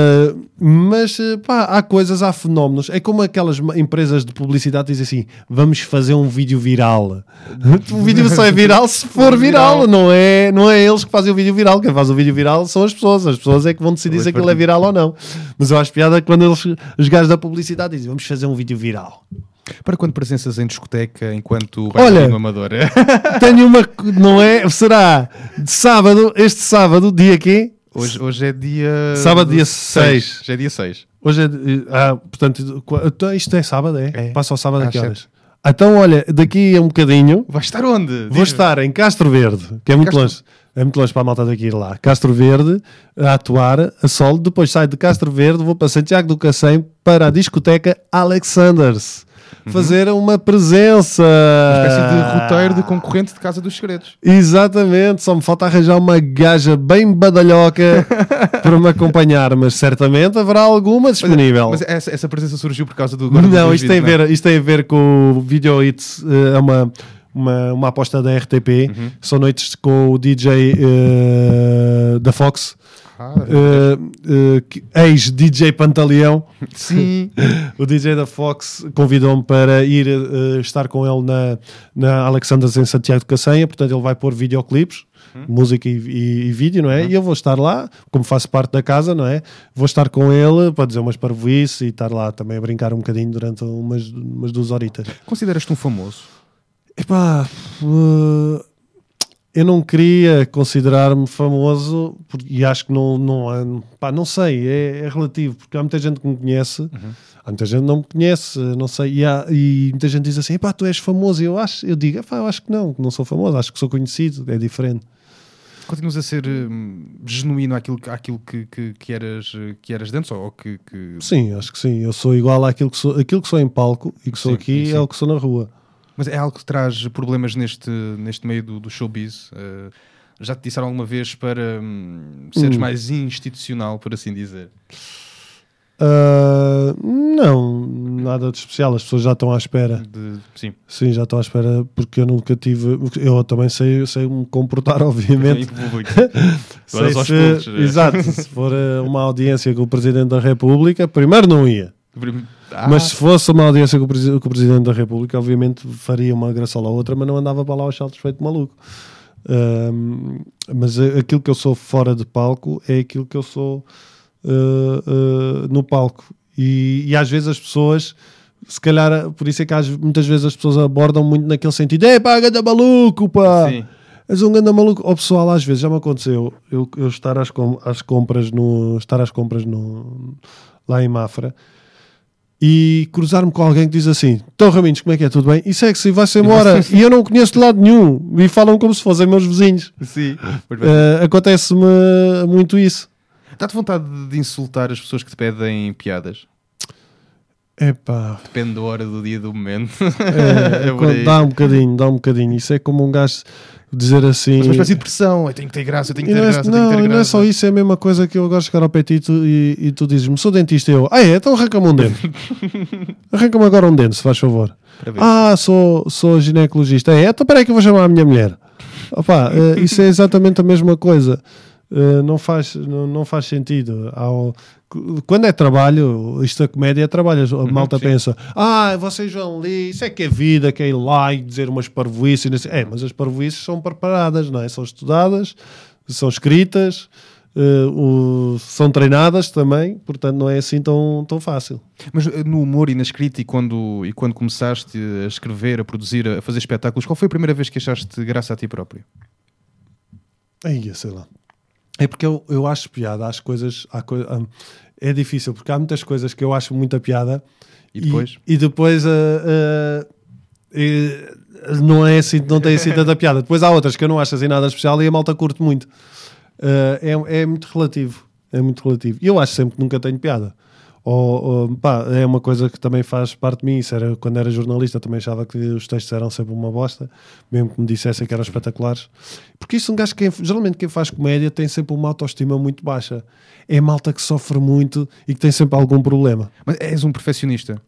Speaker 3: Mas há coisas, há fenómenos. É como aquelas empresas de publicidade dizem assim, vamos fazer um vídeo viral. O vídeo só é viral se for viral. Não é eles que fazem o vídeo viral. Quem faz o vídeo viral são as pessoas é que vão decidir se aquilo é viral ou não. Mas eu acho piada quando os gajos da publicidade dizem, vamos fazer um vídeo viral.
Speaker 1: Para quando presenças em discoteca enquanto
Speaker 3: bailarino
Speaker 1: amador?
Speaker 3: Tenho uma, não é? Será de sábado, este sábado, dia quê?
Speaker 1: Hoje é dia...
Speaker 3: Sábado, dia 6.
Speaker 1: Já é dia 6.
Speaker 3: Hoje é... portanto, isto é sábado, é? Passa ao sábado a que horas?
Speaker 1: 7.
Speaker 3: Então, olha, daqui a um bocadinho...
Speaker 1: Vai estar onde?
Speaker 3: Vou estar em Castro Verde, que é muito longe. É muito longe para a malta daqui ir lá. Castro Verde, a atuar, a solo. Depois saio de Castro Verde, vou para Santiago do Cacém, para a discoteca Alexanders. Fazer uma presença.
Speaker 1: Uma espécie de roteiro de concorrente de Casa dos Segredos.
Speaker 3: Exatamente. Só me falta arranjar uma gaja bem badalhoca para me acompanhar. Mas certamente haverá alguma disponível.
Speaker 1: Mas essa presença surgiu por causa do...
Speaker 3: Não, isto tem a ver com o Video Hits. É uma aposta da RTP. São noites com o DJ da Fox. Ex-DJ Pantaleão.
Speaker 1: Sim.
Speaker 3: O DJ da Fox convidou-me para ir estar com ele na Alexanders em Santiago de Cacém. Portanto ele vai pôr videoclipes, música e vídeo, não é? E eu vou estar lá, como faço parte da casa, não é? Vou estar com ele para dizer umas parvoíces e estar lá também a brincar um bocadinho durante umas 2 horitas.
Speaker 1: Consideras-te um famoso?
Speaker 3: Eu não queria considerar-me famoso e acho que não sei, é relativo, porque há muita gente que me conhece, há muita gente que não me conhece, não sei, e muita gente diz assim, tu és famoso, eu digo, eu acho que não sou famoso, acho que sou conhecido, é diferente.
Speaker 1: Continuas a ser genuíno àquilo que eras antes? Ou que...
Speaker 3: Sim, acho que sim, eu sou igual àquilo que sou em palco e que sou aqui, é o que sou na rua.
Speaker 1: Mas é algo que traz problemas neste meio do showbiz? Já te disseram alguma vez para seres mais institucional, por assim dizer?
Speaker 3: Não, nada de especial. As pessoas já estão à espera.
Speaker 1: Sim.
Speaker 3: Sim, já estão à espera, porque eu nunca tive. Eu também sei me comportar, obviamente. Exato, se for uma audiência com o Presidente da República, primeiro não ia. Mas se fosse uma audiência com o Presidente da República, obviamente faria uma graçola ou outra, mas não andava para lá aos saltos feito maluco. Mas aquilo que eu sou fora de palco é aquilo que eu sou no palco. E às vezes as pessoas, se calhar, por isso é que muitas vezes as pessoas abordam muito naquele sentido: pá, ganda maluco, pá! Sim. És um ganda maluco. Ao pessoal, às vezes, já me aconteceu eu estar às compras lá em Mafra e cruzar-me com alguém que diz assim: então, Raminhos, como é que é? Tudo bem? E segue-se e vai-se embora. E eu não conheço de lado nenhum. E falam como se fossem meus vizinhos.
Speaker 1: Sim.
Speaker 3: Acontece-me muito isso.
Speaker 1: Dá-te vontade de insultar as pessoas que te pedem piadas?
Speaker 3: Epá.
Speaker 1: Depende da hora do dia, do momento.
Speaker 3: Dá um bocadinho. Isso é como um gajo dizer assim...
Speaker 1: Mas uma espécie de pressão. Eu tenho que ter graça,
Speaker 3: Não é só isso, é a mesma coisa que eu gosto de chegar ao pé e tu dizes-me: sou dentista. Então arranca-me um dente. Arranca-me agora um dente, se faz favor. Sou ginecologista. Então peraí que eu vou chamar a minha mulher. Opa, isso é exatamente a mesma coisa. Não faz sentido. Quando é trabalho, isto é comédia, é trabalho. A malta pensa: vocês vão ali, isso é que é vida, que é ir lá e dizer umas parvoíces. Mas as parvoíces são preparadas, não é? São estudadas, são escritas, são treinadas também, portanto não é assim tão fácil.
Speaker 1: Mas no humor e na escrita, e quando começaste a escrever, a produzir, a fazer espetáculos, qual foi a primeira vez que achaste graça a ti próprio?
Speaker 3: Sei lá. É porque eu acho piada, as coisas... é difícil, porque há muitas coisas que eu acho muita piada
Speaker 1: e depois
Speaker 3: não é assim, não tem assim tanta piada. Depois há outras que eu não acho assim nada especial e a malta curte muito. É muito relativo. E eu acho sempre que nunca tenho piada. É uma coisa que também faz parte de mim. Isso era, quando era jornalista, também achava que os textos eram sempre uma bosta, mesmo que me dissessem que eram espetaculares. Porque isso, um gajo geralmente quem faz comédia tem sempre uma autoestima muito baixa. É malta que sofre muito e que tem sempre algum problema.
Speaker 1: Mas és um perfeccionista?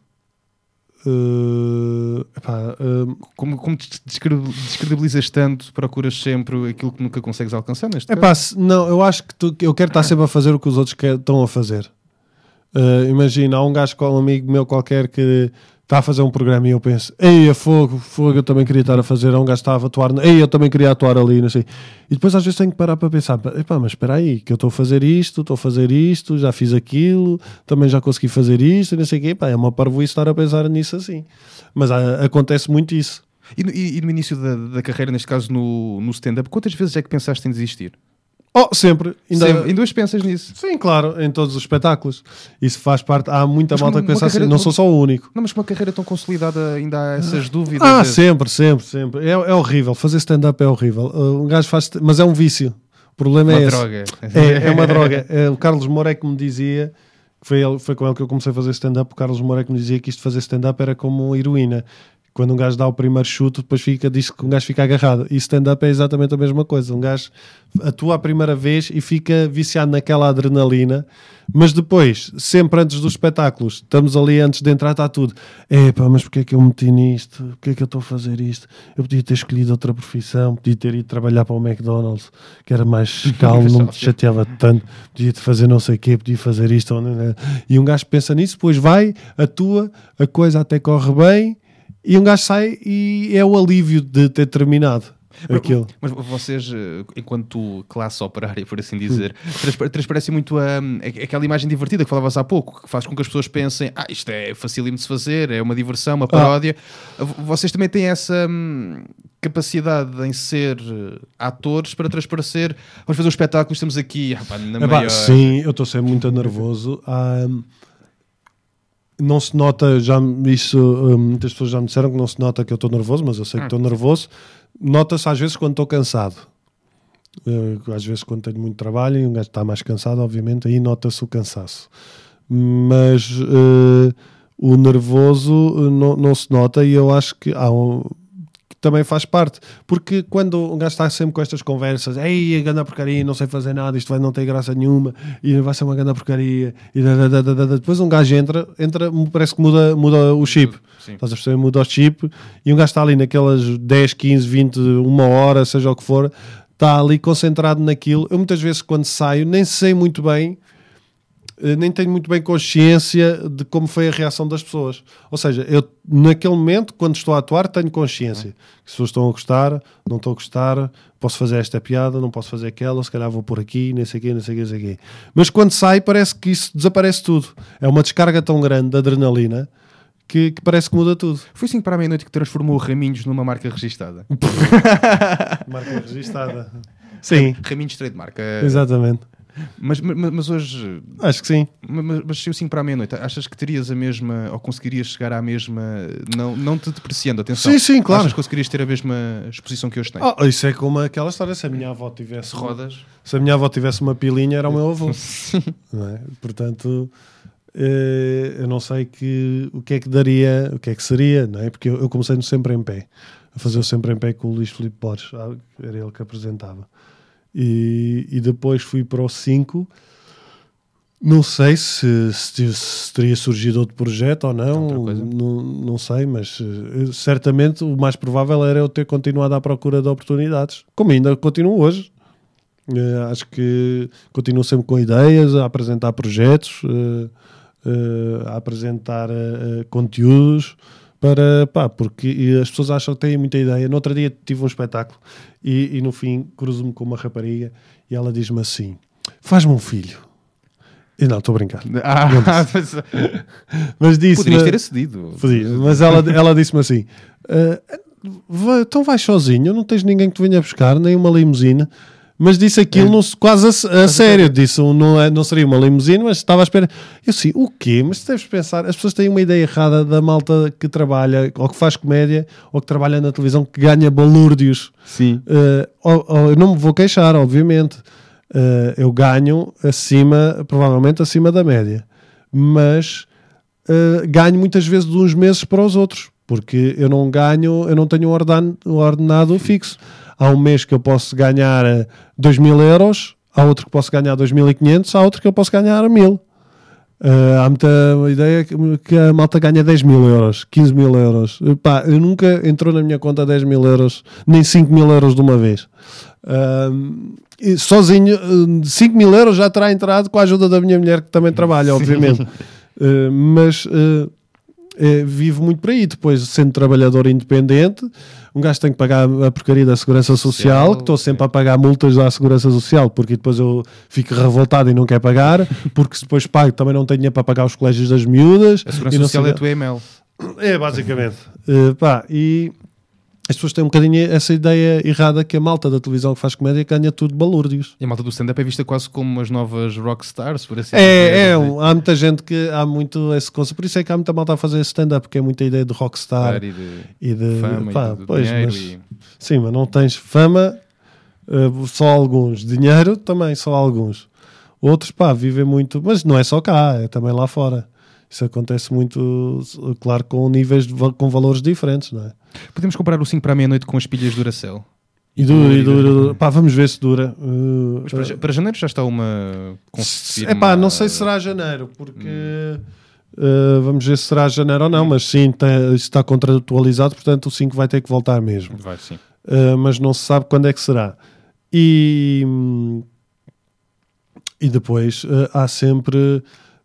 Speaker 1: Como te descredibilizas tanto, procuras sempre aquilo que nunca consegues alcançar neste caso?
Speaker 3: Não, eu acho que eu quero estar sempre a fazer o que os outros estão a fazer. Imagina, há um gajo, um amigo meu qualquer que está a fazer um programa e eu penso: fogo, eu também queria estar a fazer. Há um gajo que estava a atuar, eu também queria atuar ali, não sei. E depois às vezes tenho que parar para pensar: mas espera aí, que eu estou a fazer isto, já fiz aquilo, também já consegui fazer isto, não sei o quê. É uma parvoíce estar a pensar nisso assim. Mas acontece muito isso.
Speaker 1: E no início da carreira, neste caso no stand-up, quantas vezes é que pensaste em desistir?
Speaker 3: Sempre.
Speaker 1: Ainda hoje pensas nisso?
Speaker 3: Sim, claro, em todos os espetáculos. Isso faz parte. Há muita malta que pensa assim, não sou só o único.
Speaker 1: Não, mas com uma carreira tão consolidada ainda há essas dúvidas?
Speaker 3: Sempre. É horrível. Fazer stand-up é horrível. Um gajo faz... Mas é um vício. O problema é esse.
Speaker 1: Droga.
Speaker 3: É uma droga. O Carlos Moura é que me dizia, foi com ele que eu comecei a fazer stand-up, o Carlos Moura é que me dizia que isto de fazer stand-up era como heroína. Quando um gajo dá o primeiro chute, depois diz que um gajo fica agarrado. E stand-up é exatamente a mesma coisa. Um gajo atua a primeira vez e fica viciado naquela adrenalina, mas depois, sempre antes dos espetáculos, estamos ali antes de entrar, está tudo: mas porque é que eu meti nisto? Porque é que eu estou a fazer isto? Eu podia ter escolhido outra profissão, podia ter ido trabalhar para o McDonald's, que era mais calmo, não me chateava tanto, podia fazer não sei o quê, podia fazer isto. E um gajo pensa nisso, depois vai, atua, a coisa até corre bem, e um gajo sai e é o alívio de ter terminado aquilo.
Speaker 1: Mas vocês, enquanto classe operária, por assim dizer, transparece muito aquela imagem divertida que falavas há pouco, que faz com que as pessoas pensem: isto é facílimo de se fazer, é uma diversão, uma paródia. Vocês também têm essa capacidade em ser atores para transparecer. Vamos fazer um espetáculo, estamos aqui na maior...
Speaker 3: Sim, eu estou sempre muito nervoso. Não se nota, muitas pessoas já me disseram que não se nota que eu estou nervoso, mas eu sei que estou nervoso. Nota-se às vezes quando estou cansado. Às vezes quando tenho muito trabalho e um gajo está mais cansado, obviamente, aí nota-se o cansaço. Mas o nervoso não se nota, e eu acho que também faz parte. Porque quando um gajo está sempre com estas conversas, ei, a grande porcaria, não sei fazer nada, isto vai não ter graça nenhuma, e vai ser uma grande porcaria, e depois um gajo entra, parece que muda o chip.
Speaker 1: Sim.
Speaker 3: Estás a perceber? Muda o chip, e um gajo está ali naquelas 10, 15, 20, uma hora, seja o que for, está ali concentrado naquilo. Eu muitas vezes quando saio nem sei muito bem, nem tenho muito bem consciência de como foi a reação das pessoas. Ou seja, eu naquele momento, quando estou a atuar, tenho consciência. Que as pessoas estão a gostar, não estão a gostar, posso fazer esta piada, não posso fazer aquela, se calhar vou por aqui, nem sei o quê. Mas quando sai, parece que isso desaparece tudo. É uma descarga tão grande de adrenalina que parece que muda tudo.
Speaker 1: Foi 5 para a meia-noite que transformou o Raminhos numa marca registada.
Speaker 3: Marca registada. Sim.
Speaker 1: Raminhos trademark.
Speaker 3: Exatamente.
Speaker 1: Mas hoje...
Speaker 3: Acho que sim.
Speaker 1: Mas se o 5 para a meia-noite, achas que terias a mesma, ou conseguirias chegar à mesma, não te depreciando, atenção.
Speaker 3: Sim, claro.
Speaker 1: Achas que conseguirias ter a mesma exposição que hoje tens?
Speaker 3: Isso é como aquela história, se a minha avó tivesse...
Speaker 1: Rodas.
Speaker 3: Se a minha avó tivesse uma pilinha, era o meu avô. Não é? Portanto, eu não sei o que é que daria, o que é que seria, não é? Porque eu comecei no Sempre em Pé, a fazer o Sempre em Pé com o Luís Filipe Borges, era ele que apresentava. E depois fui para o 5. Não sei se teria surgido outro projeto ou não sei, mas certamente o mais provável era eu ter continuado à procura de oportunidades, como ainda continuo hoje. Acho que continuo sempre com ideias, a apresentar projetos, a apresentar conteúdos, porque as pessoas acham que têm muita ideia. No outro dia tive um espetáculo e no fim cruzo-me com uma rapariga e ela diz-me assim: faz-me um filho. E não, estou a brincar. Mas disse,
Speaker 1: poderias ter acedido.
Speaker 3: Mas ela disse-me assim: então vais sozinho, não tens ninguém que te venha buscar, nem uma limusina. Mas disse aquilo quase a sério. Disse, não seria uma limusine, mas estava à espera. Eu assim, o quê? Mas deves pensar, as pessoas têm uma ideia errada da malta que trabalha, ou que faz comédia, ou que trabalha na televisão, que ganha balúrdios.
Speaker 1: Sim.
Speaker 3: Eu não me vou queixar, obviamente. Eu ganho provavelmente acima da média. Mas ganho muitas vezes de uns meses para os outros. Porque eu não tenho um ordenado fixo. Há um mês que eu posso ganhar 2.000 euros, há outro que posso ganhar 2.500, há outro que eu posso ganhar 1.000. Há muita ideia que a malta ganha 10.000 euros, 15.000 euros. Eu nunca entrou na minha conta 10.000 euros, nem 5.000 euros de uma vez. Sozinho, 5.000 euros já terá entrado com a ajuda da minha mulher, que também trabalha, obviamente. Mas vivo muito por aí. Depois, sendo trabalhador independente, um gajo tem que pagar a porcaria da Segurança Social, que estou sempre a pagar multas da Segurança Social, porque depois eu fico revoltado e não quero pagar, porque se depois pago também não tenho dinheiro para pagar os colégios das miúdas.
Speaker 1: A Segurança Social é a tua EML.
Speaker 3: Basicamente. E as pessoas têm um bocadinho essa ideia errada que a malta da televisão que faz comédia ganha tudo balúrdios.
Speaker 1: E a malta do stand-up é vista quase como as novas rockstars, por assim dizer.
Speaker 3: Há muita gente que há muito esse conceito. Por isso é que há muita malta a fazer stand-up, porque é muita ideia de rockstar
Speaker 1: e de fama e de dinheiro.
Speaker 3: Sim, mas não tens fama, só alguns. Dinheiro também, só alguns. Outros, vivem muito, mas não é só cá, é também lá fora. Isso acontece muito, claro, com níveis, com valores diferentes, não é?
Speaker 1: Podemos comparar o 5 para a meia-noite com as pilhas Duracell?
Speaker 3: Vamos ver se dura.
Speaker 1: Mas para janeiro já está uma...
Speaker 3: Não sei se será janeiro, porque... vamos ver se será janeiro ou não, mas sim, está contratualizado, portanto o 5 vai ter que voltar mesmo.
Speaker 1: Vai, sim.
Speaker 3: Mas não se sabe quando é que será. E depois há sempre...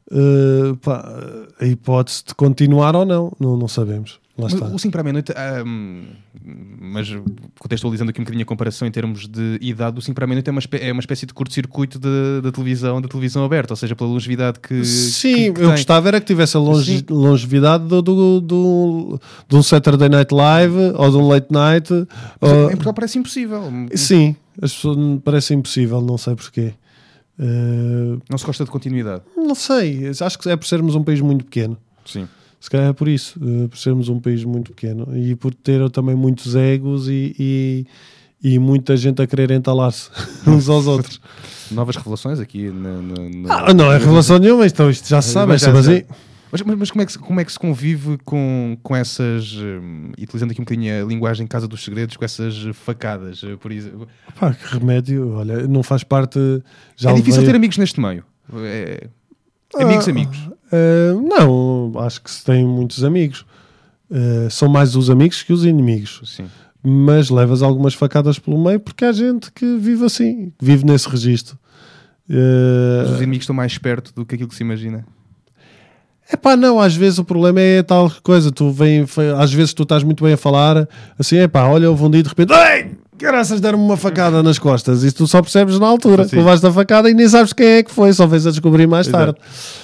Speaker 3: a hipótese de continuar ou não sabemos. Lá está.
Speaker 1: O 5 para a meia-noite, mas contextualizando aqui um bocadinho a comparação em termos de idade, o 5 para a meia-noite é uma espécie de curto-circuito da televisão aberta, ou seja, pela longevidade que...
Speaker 3: Sim, eu gostava era que tivesse a longevidade de um Saturday Night Live ou de um Late Night.
Speaker 1: Em Portugal parece impossível.
Speaker 3: Sim, as pessoas me parece impossível, não sei porquê.
Speaker 1: Não se gosta de continuidade?
Speaker 3: Não sei, acho que é por sermos um país muito pequeno.
Speaker 1: Sim.
Speaker 3: Se calhar é por isso, por sermos um país muito pequeno e por ter também muitos egos e muita gente a querer entalar-se uns aos outros.
Speaker 1: Novas revelações aqui?
Speaker 3: Não é revelação nenhuma, então isto já se sabe, é sempre assim.
Speaker 1: Mas como é que se convive com essas, utilizando aqui um bocadinho a linguagem Casa dos Segredos, com essas facadas, por exemplo?
Speaker 3: Pá, que remédio, olha, não faz parte...
Speaker 1: É difícil ter amigos neste meio. Amigos.
Speaker 3: Não, acho que se tem muitos amigos. São mais os amigos que os inimigos.
Speaker 1: Sim.
Speaker 3: Mas levas algumas facadas pelo meio porque há gente que vive assim, que vive nesse registro.
Speaker 1: Mas os inimigos estão mais perto do que aquilo que se imagina.
Speaker 3: Epá, não, às vezes o problema é tal coisa, às vezes tu estás muito bem a falar, assim, epá, olha, houve um dia de repente, ei, graças, deram-me uma facada nas costas, e tu só percebes na altura,
Speaker 1: Sim.
Speaker 3: levaste a facada e nem sabes quem é que foi, só vês a descobrir mais tarde.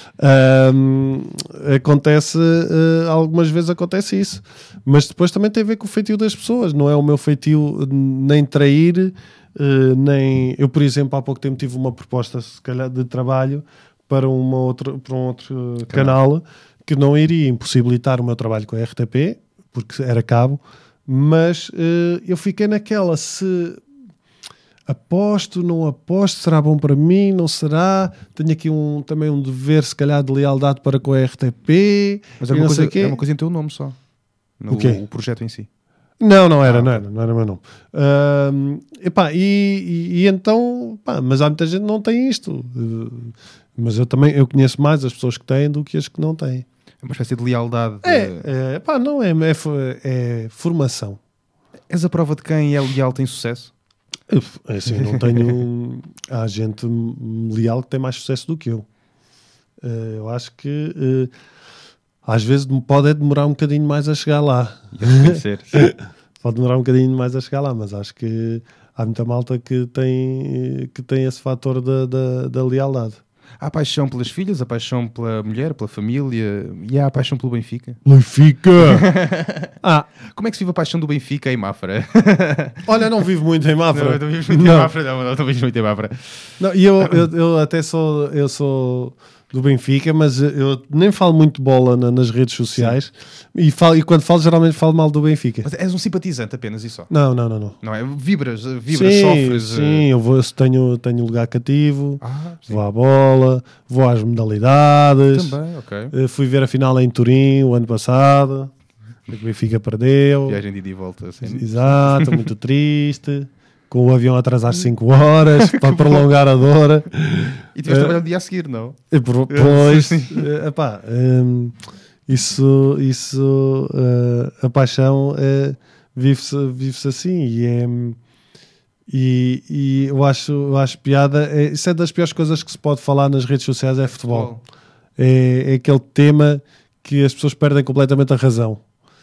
Speaker 3: Acontece, algumas vezes acontece isso, mas depois também tem a ver com o feitio das pessoas, não é o meu feitio nem trair, nem... Eu, por exemplo, há pouco tempo tive uma proposta, se calhar, de trabalho para um outro canal que não iria impossibilitar o meu trabalho com a RTP, porque era cabo, mas eu fiquei naquela, se aposto, não aposto, será bom para mim, não será? Tenho aqui também um dever, se calhar, de lealdade para com a RTP.
Speaker 1: Mas era uma coisa em teu nome só.
Speaker 3: O quê?
Speaker 1: O projeto em si.
Speaker 3: Não era meu nome. E então, mas há muita gente que não tem isto. Mas eu conheço mais as pessoas que têm do que as que não têm.
Speaker 1: É uma espécie de lealdade.
Speaker 3: É formação.
Speaker 1: És a prova de quem é leal tem sucesso?
Speaker 3: Assim, não tenho... Há gente leal que tem mais sucesso do que eu. Eu acho que... às vezes pode demorar um bocadinho mais a chegar lá. Pode demorar um bocadinho mais a chegar lá, mas acho que há muita malta que tem esse fator da lealdade.
Speaker 1: Há a paixão pelas filhas, a paixão pela mulher, pela família, e há a paixão pelo Benfica.
Speaker 3: Benfica!
Speaker 1: Como é que se vive a paixão do Benfica em Mafra?
Speaker 3: Olha, não vivo muito em Mafra.
Speaker 1: Não vives muito em Mafra. Não vives muito em Mafra.
Speaker 3: Não, e eu até sou do Benfica, mas eu nem falo muito bola nas redes sociais e quando falo, geralmente falo mal do Benfica.
Speaker 1: Mas és um simpatizante apenas e só?
Speaker 3: Não.
Speaker 1: Não é? Vibras,
Speaker 3: Sim,
Speaker 1: sofres?
Speaker 3: Sim, eu tenho lugar cativo, vou à bola, vou às modalidades.
Speaker 1: Também, ok.
Speaker 3: Fui ver a final em Turim o ano passado, o Benfica perdeu.
Speaker 1: Viagem de ida e volta, sim.
Speaker 3: Exato, muito triste. Com o avião a atrasar 5 horas para prolongar a dor.
Speaker 1: E tiveste trabalhado no dia a seguir, não?
Speaker 3: Pois, a paixão vive-se assim e eu acho piada. Isso é das piores coisas que se pode falar nas redes sociais, é futebol. É aquele tema que as pessoas perdem completamente a razão.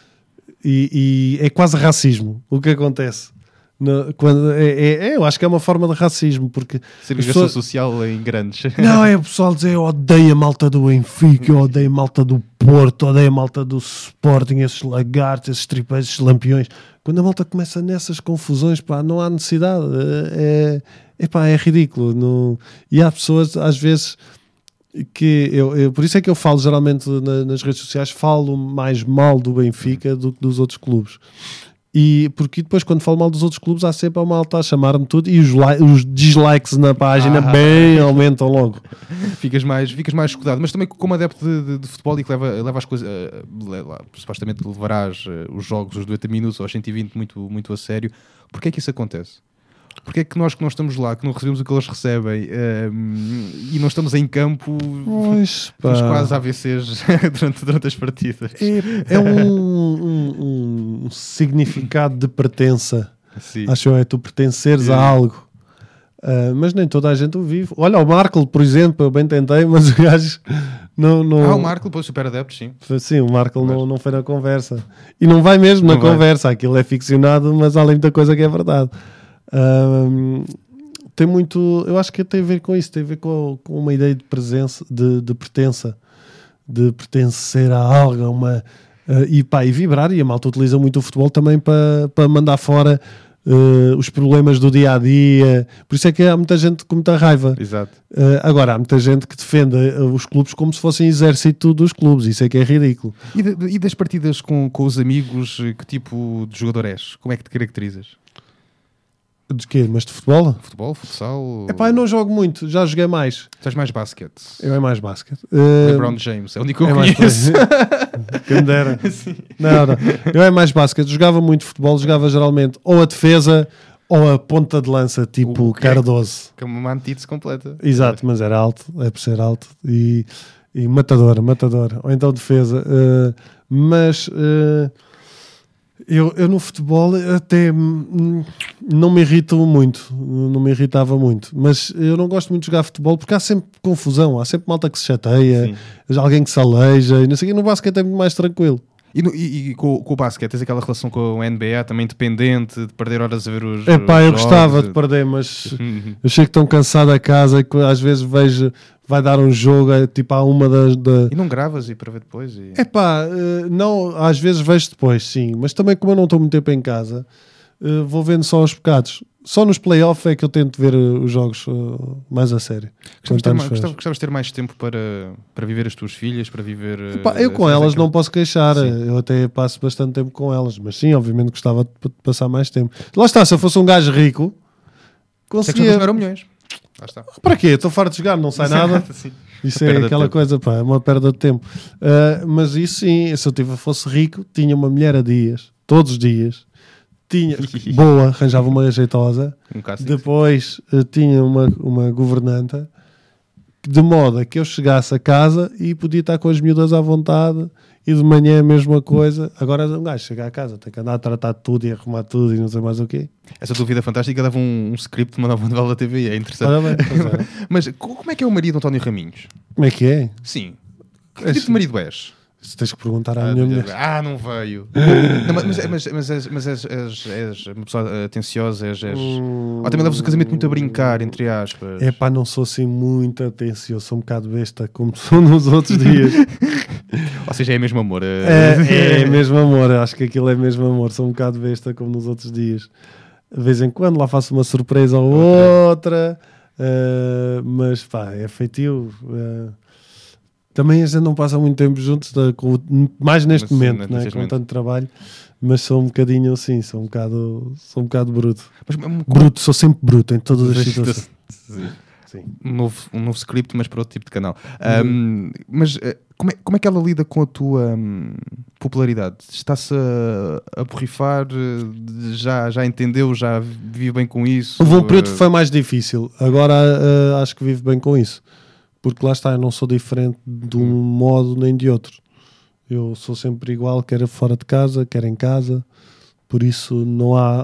Speaker 3: E é quase racismo o que acontece. Eu acho que é uma forma de racismo, porque
Speaker 1: segregação social em grandes.
Speaker 3: Não, é o pessoal dizer eu odeio a malta do Benfica, eu odeio a malta do Porto, eu odeio a malta do Sporting, esses lagartos, esses tripeiros, esses lampiões. Quando a malta começa nessas confusões, não há necessidade, é ridículo. E há pessoas às vezes que por isso é que eu falo geralmente nas redes sociais, falo mais mal do Benfica do que dos outros clubes. E porque depois, quando falo mal dos outros clubes, há sempre a malta a chamar-me tudo e os dislikes na página aumentam logo.
Speaker 1: Ficas mais escudado, mas também como adepto de futebol e que leva as coisas, supostamente levarás os jogos, os 90 minutos aos 120 muito, muito a sério. Porquê é que isso acontece? Porque é que nós que não estamos lá, que não recebemos o que eles recebem e não estamos em campo, estamos quase AVCs durante as partidas?
Speaker 3: É um significado de pertença.
Speaker 1: Sim.
Speaker 3: Acho que tu pertenceres a algo. Mas nem toda a gente o vive. Olha, o Marco, por exemplo, eu bem tentei, mas o gajo não...
Speaker 1: o Marco, depois super adepto, sim.
Speaker 3: Sim, o Marco não foi na conversa. E não vai mesmo na conversa. Aquilo é ficcionado, mas há ali muita coisa que é verdade. Tem muito, eu acho que tem a ver com isso, tem a ver com uma ideia de presença, de pertença, de pertencer a algo, e vibrar. E a malta utiliza muito o futebol também para mandar fora os problemas do dia a dia. Por isso é que há muita gente com muita raiva.
Speaker 1: Exato.
Speaker 3: Agora há muita gente que defende os clubes como se fossem exército dos clubes. Isso é que é ridículo.
Speaker 1: E das partidas com os amigos, que tipo de jogador és? Como é que te caracterizas?
Speaker 3: De quê? Mas de futebol?
Speaker 1: Futebol, futsal?
Speaker 3: Epá, eu não jogo muito, já joguei mais.
Speaker 1: Tu és mais basquete.
Speaker 3: Eu é mais basquete.
Speaker 1: LeBron James, é o único que eu
Speaker 3: mais
Speaker 1: conheço.
Speaker 3: Quem me dera. Não. Eu é mais basquete. Jogava muito futebol, jogava geralmente ou a defesa ou a ponta de lança, tipo Cardoso.
Speaker 1: Que é uma antítese completa.
Speaker 3: Exato, mas era alto, é por ser alto. E matador. Ou então defesa. Mas eu no futebol até não me irrito muito, não me irritava muito, mas eu não gosto muito de jogar futebol porque há sempre confusão, há sempre malta que se chateia, alguém que se aleija, e não sei o que. No basquete é muito mais tranquilo.
Speaker 1: E com o basquete, tens aquela relação com a NBA também dependente de perder horas a ver os
Speaker 3: Epá, eu
Speaker 1: jogos?
Speaker 3: gostava de perder, mas eu chego tão cansado a casa que às vezes vejo, vai dar um jogo, tipo há uma das...
Speaker 1: E não gravas e para ver depois?
Speaker 3: Epá, não, às vezes vejo depois, sim, mas também como eu não estou muito tempo em casa, vou vendo só os bocados. Só nos playoffs é que eu tento ver os jogos mais a sério.
Speaker 1: Gostavas de ter mais tempo para viver as tuas filhas, para viver...
Speaker 3: Epá, eu com elas não posso queixar, eu até passo bastante tempo com elas, mas sim, obviamente gostava de passar mais tempo. Lá está, se eu fosse um gajo rico, conseguia...
Speaker 1: jogar milhões. Lá está.
Speaker 3: Para quê? Estou farto de jogar, não sai nada. Isso é aquela coisa, pá, é uma perda de tempo. Mas isso sim, se eu fosse rico, tinha uma mulher a dias, todos os dias. Tinha boa, arranjava uma jeitosa, depois tinha uma governanta, de modo a que eu chegasse a casa e podia estar com as miúdas à vontade, e de manhã a mesma coisa. Agora um gajo chega a casa, tem que andar a tratar de tudo e arrumar tudo e não sei mais o quê.
Speaker 1: Essa tua vida fantástica dava um script de uma nova novela da TV, é interessante.
Speaker 3: Ora bem,
Speaker 1: mas como é que é o marido de António Raminhos?
Speaker 3: Como é que é?
Speaker 1: Sim. Que tipo de marido és?
Speaker 3: Se tens que perguntar à minha mulher.
Speaker 1: Não veio. Não, mas és uma pessoa atenciosa, ou também levas o casamento muito a brincar, entre aspas.
Speaker 3: É pá, não sou assim muito atencioso, sou um bocado besta, como sou nos outros dias.
Speaker 1: Ou seja, é mesmo amor.
Speaker 3: É mesmo amor, acho que aquilo é mesmo amor, sou um bocado besta, como nos outros dias. De vez em quando lá faço uma surpresa ou outra, mas pá, é feitio. Também a gente não passa muito tempo juntos, mais neste momento, né, com tanto trabalho, mas sou um bocadinho assim, sou um bocado bruto. Bruto, sou sempre bruto em todas as situações.
Speaker 1: Sim. Um novo script, mas para outro tipo de canal. Mas como é que ela lida com a tua popularidade? Está-se a borrifar? Já entendeu? Já vive bem com isso?
Speaker 3: Houve um período que foi mais difícil, agora acho que vive bem com isso. Porque lá está, eu não sou diferente de um modo nem de outro. Eu sou sempre igual, quer fora de casa, quer em casa. Por isso não há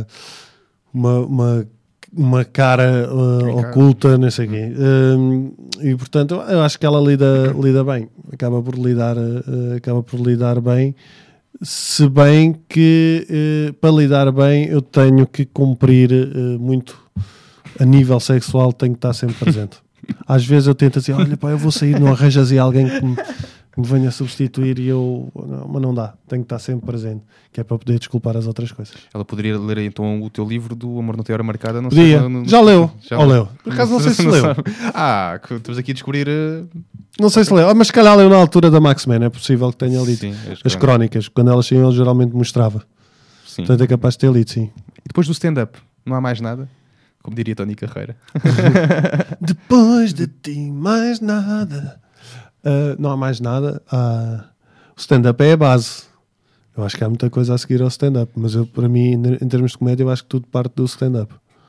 Speaker 3: uma cara oculta, não sei o quê. E portanto, eu acho que ela lida bem. Acaba por lidar bem. Se bem que para lidar bem eu tenho que cumprir muito a nível sexual, tenho que estar sempre presente. Às vezes eu tento dizer, olha pá, eu vou sair, não arranjas aí alguém que me venha substituir e eu... Não, mas não dá, tenho que estar sempre presente, que é para poder desculpar as outras coisas.
Speaker 1: Ela poderia ler então o teu livro do Amor Não Tem Hora Marcada? Não
Speaker 3: podia,
Speaker 1: sei,
Speaker 3: já leu. Por acaso não sei se leu.
Speaker 1: Que estamos aqui a descobrir...
Speaker 3: Não sei se leu, mas se calhar leu na altura da Max-Man, é possível que tenha lido. Sim, as crónicas, quando elas saíam ele geralmente mostrava. Sim. Portanto é capaz de ter lido, sim.
Speaker 1: E depois do stand-up, não há mais nada? Como diria Tony Carreira.
Speaker 3: Depois de ti, mais nada. Não há mais nada. O stand-up é a base. Eu acho que há muita coisa a seguir ao stand-up. Mas para mim, em termos de comédia, eu acho que tudo parte do stand-up.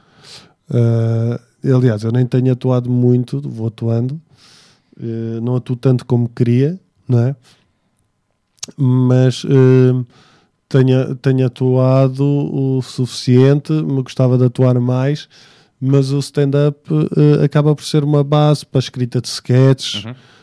Speaker 3: Aliás, eu nem tenho atuado muito, vou atuando. Não atuo tanto como queria, não é? Mas... Tenho atuado o suficiente, me gostava de atuar mais, mas o stand-up acaba por ser uma base para a escrita de sketches,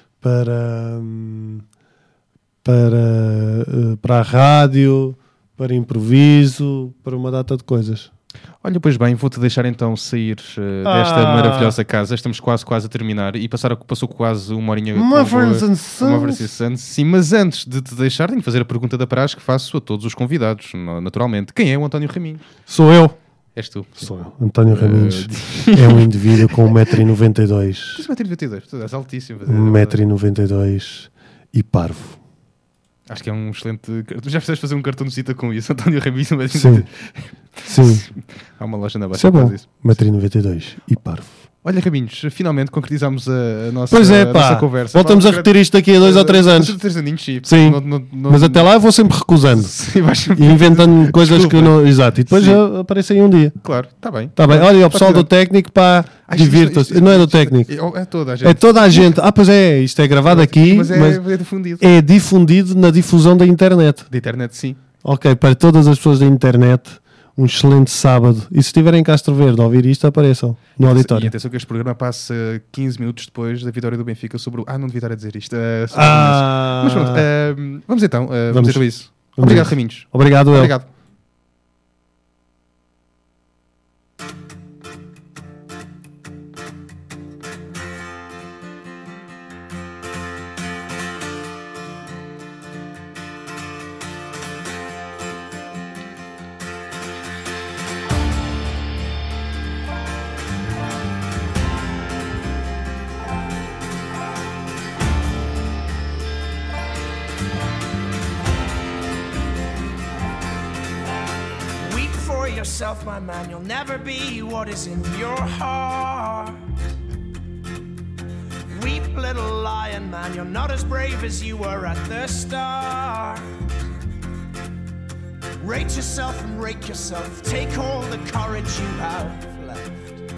Speaker 3: para a rádio, para improviso, para uma data de coisas.
Speaker 1: Olha, pois bem, vou-te deixar então sair desta maravilhosa casa. Estamos quase a terminar e passou quase uma horinha.
Speaker 3: Mumford & Sons.
Speaker 1: Sim, mas antes de te deixar, tenho que fazer a pergunta da praxe que faço a todos os convidados, naturalmente. Quem é o António Raminhos?
Speaker 3: Sou eu.
Speaker 1: És tu?
Speaker 3: Sou eu. António Raminhos é um indivíduo com 1,92m.
Speaker 1: Tens 1,92m, tu és altíssimo.
Speaker 3: 1,92m e parvo.
Speaker 1: Acho que é um excelente... Tu já fizeste fazer um cartão de cita com isso, António Raminhos.
Speaker 3: Sim. Sim.
Speaker 1: Há uma loja na
Speaker 3: Isso é
Speaker 1: Baixa que
Speaker 3: bom.
Speaker 1: faz isso.
Speaker 3: 1,92m e parvo.
Speaker 1: Olha, Raminhos, finalmente concretizamos a nossa,
Speaker 3: Pois é,
Speaker 1: a nossa
Speaker 3: pá.
Speaker 1: conversa.
Speaker 3: Voltamos a repetir isto daqui a 2 ou 3 anos.
Speaker 1: 3 aninhos, sim.
Speaker 3: Sim.
Speaker 1: Não-
Speaker 3: Mas até lá eu vou sempre recusando.
Speaker 1: Sim, vais-
Speaker 3: E inventando coisas
Speaker 1: Desculpa.
Speaker 3: que eu não. Exato. E depois
Speaker 1: Sim.
Speaker 3: já aparece aí um dia.
Speaker 1: Claro, está bem.
Speaker 3: Está bem. Olha, e o pessoal do
Speaker 1: Pode ser.
Speaker 3: técnico, pá,
Speaker 1: Isto-
Speaker 3: divirta-se.
Speaker 1: isto-
Speaker 3: Não é do
Speaker 1: isto-
Speaker 3: técnico.
Speaker 1: É toda a gente.
Speaker 3: É toda a gente. Ah, pois é, isto é gravado aqui,
Speaker 1: Mas
Speaker 3: mas
Speaker 1: é difundido.
Speaker 3: é difundido na difusão da internet.
Speaker 1: Da internet, sim.
Speaker 3: Ok, para todas as pessoas da internet, um excelente sábado. E se estiverem em Castro Verde a ouvir isto, apareçam no
Speaker 1: E
Speaker 3: auditório.
Speaker 1: atenção que este programa passa 15 minutos depois da vitória do Benfica sobre o... não devia estar a dizer isto. Sobre o
Speaker 3: Ah,
Speaker 1: Mas pronto, vamos então. Vamos
Speaker 3: Vamos.
Speaker 1: então a isso.
Speaker 3: Vamos
Speaker 1: Obrigado,
Speaker 3: a isso.
Speaker 1: Raminhos.
Speaker 3: Obrigado, El.
Speaker 1: Obrigado.
Speaker 2: Weep for yourself, my man. You'll never be what is in your heart. Weep, little lion man. You're not as brave as you were at the start. Rate yourself and rake yourself. Take all the courage you have left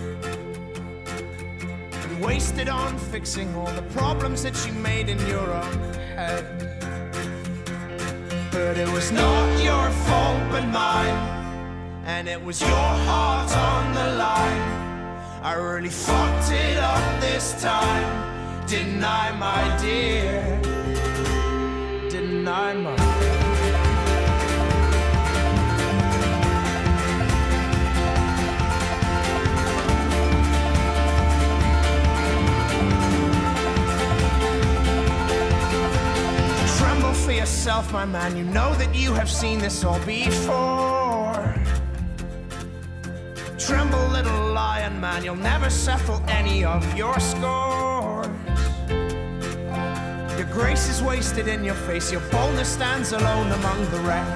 Speaker 2: and waste it on fixing all the problems that you made in your own head. But it was not your fault but mine, and it was your heart on the line. I really fucked it up this time, didn't I, my dear? Didn't I, my dear? Tremble for yourself, my man. You know that you have seen this all before. Tremble, little lion man. You'll never settle any of your scores. Your grace is wasted in your face. Your boldness stands alone among the wreck.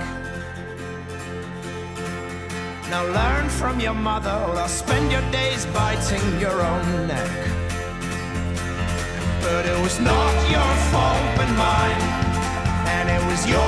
Speaker 2: Now learn from your mother, or I'll spend your days biting your own neck. But it was not your fault but mine, and it was your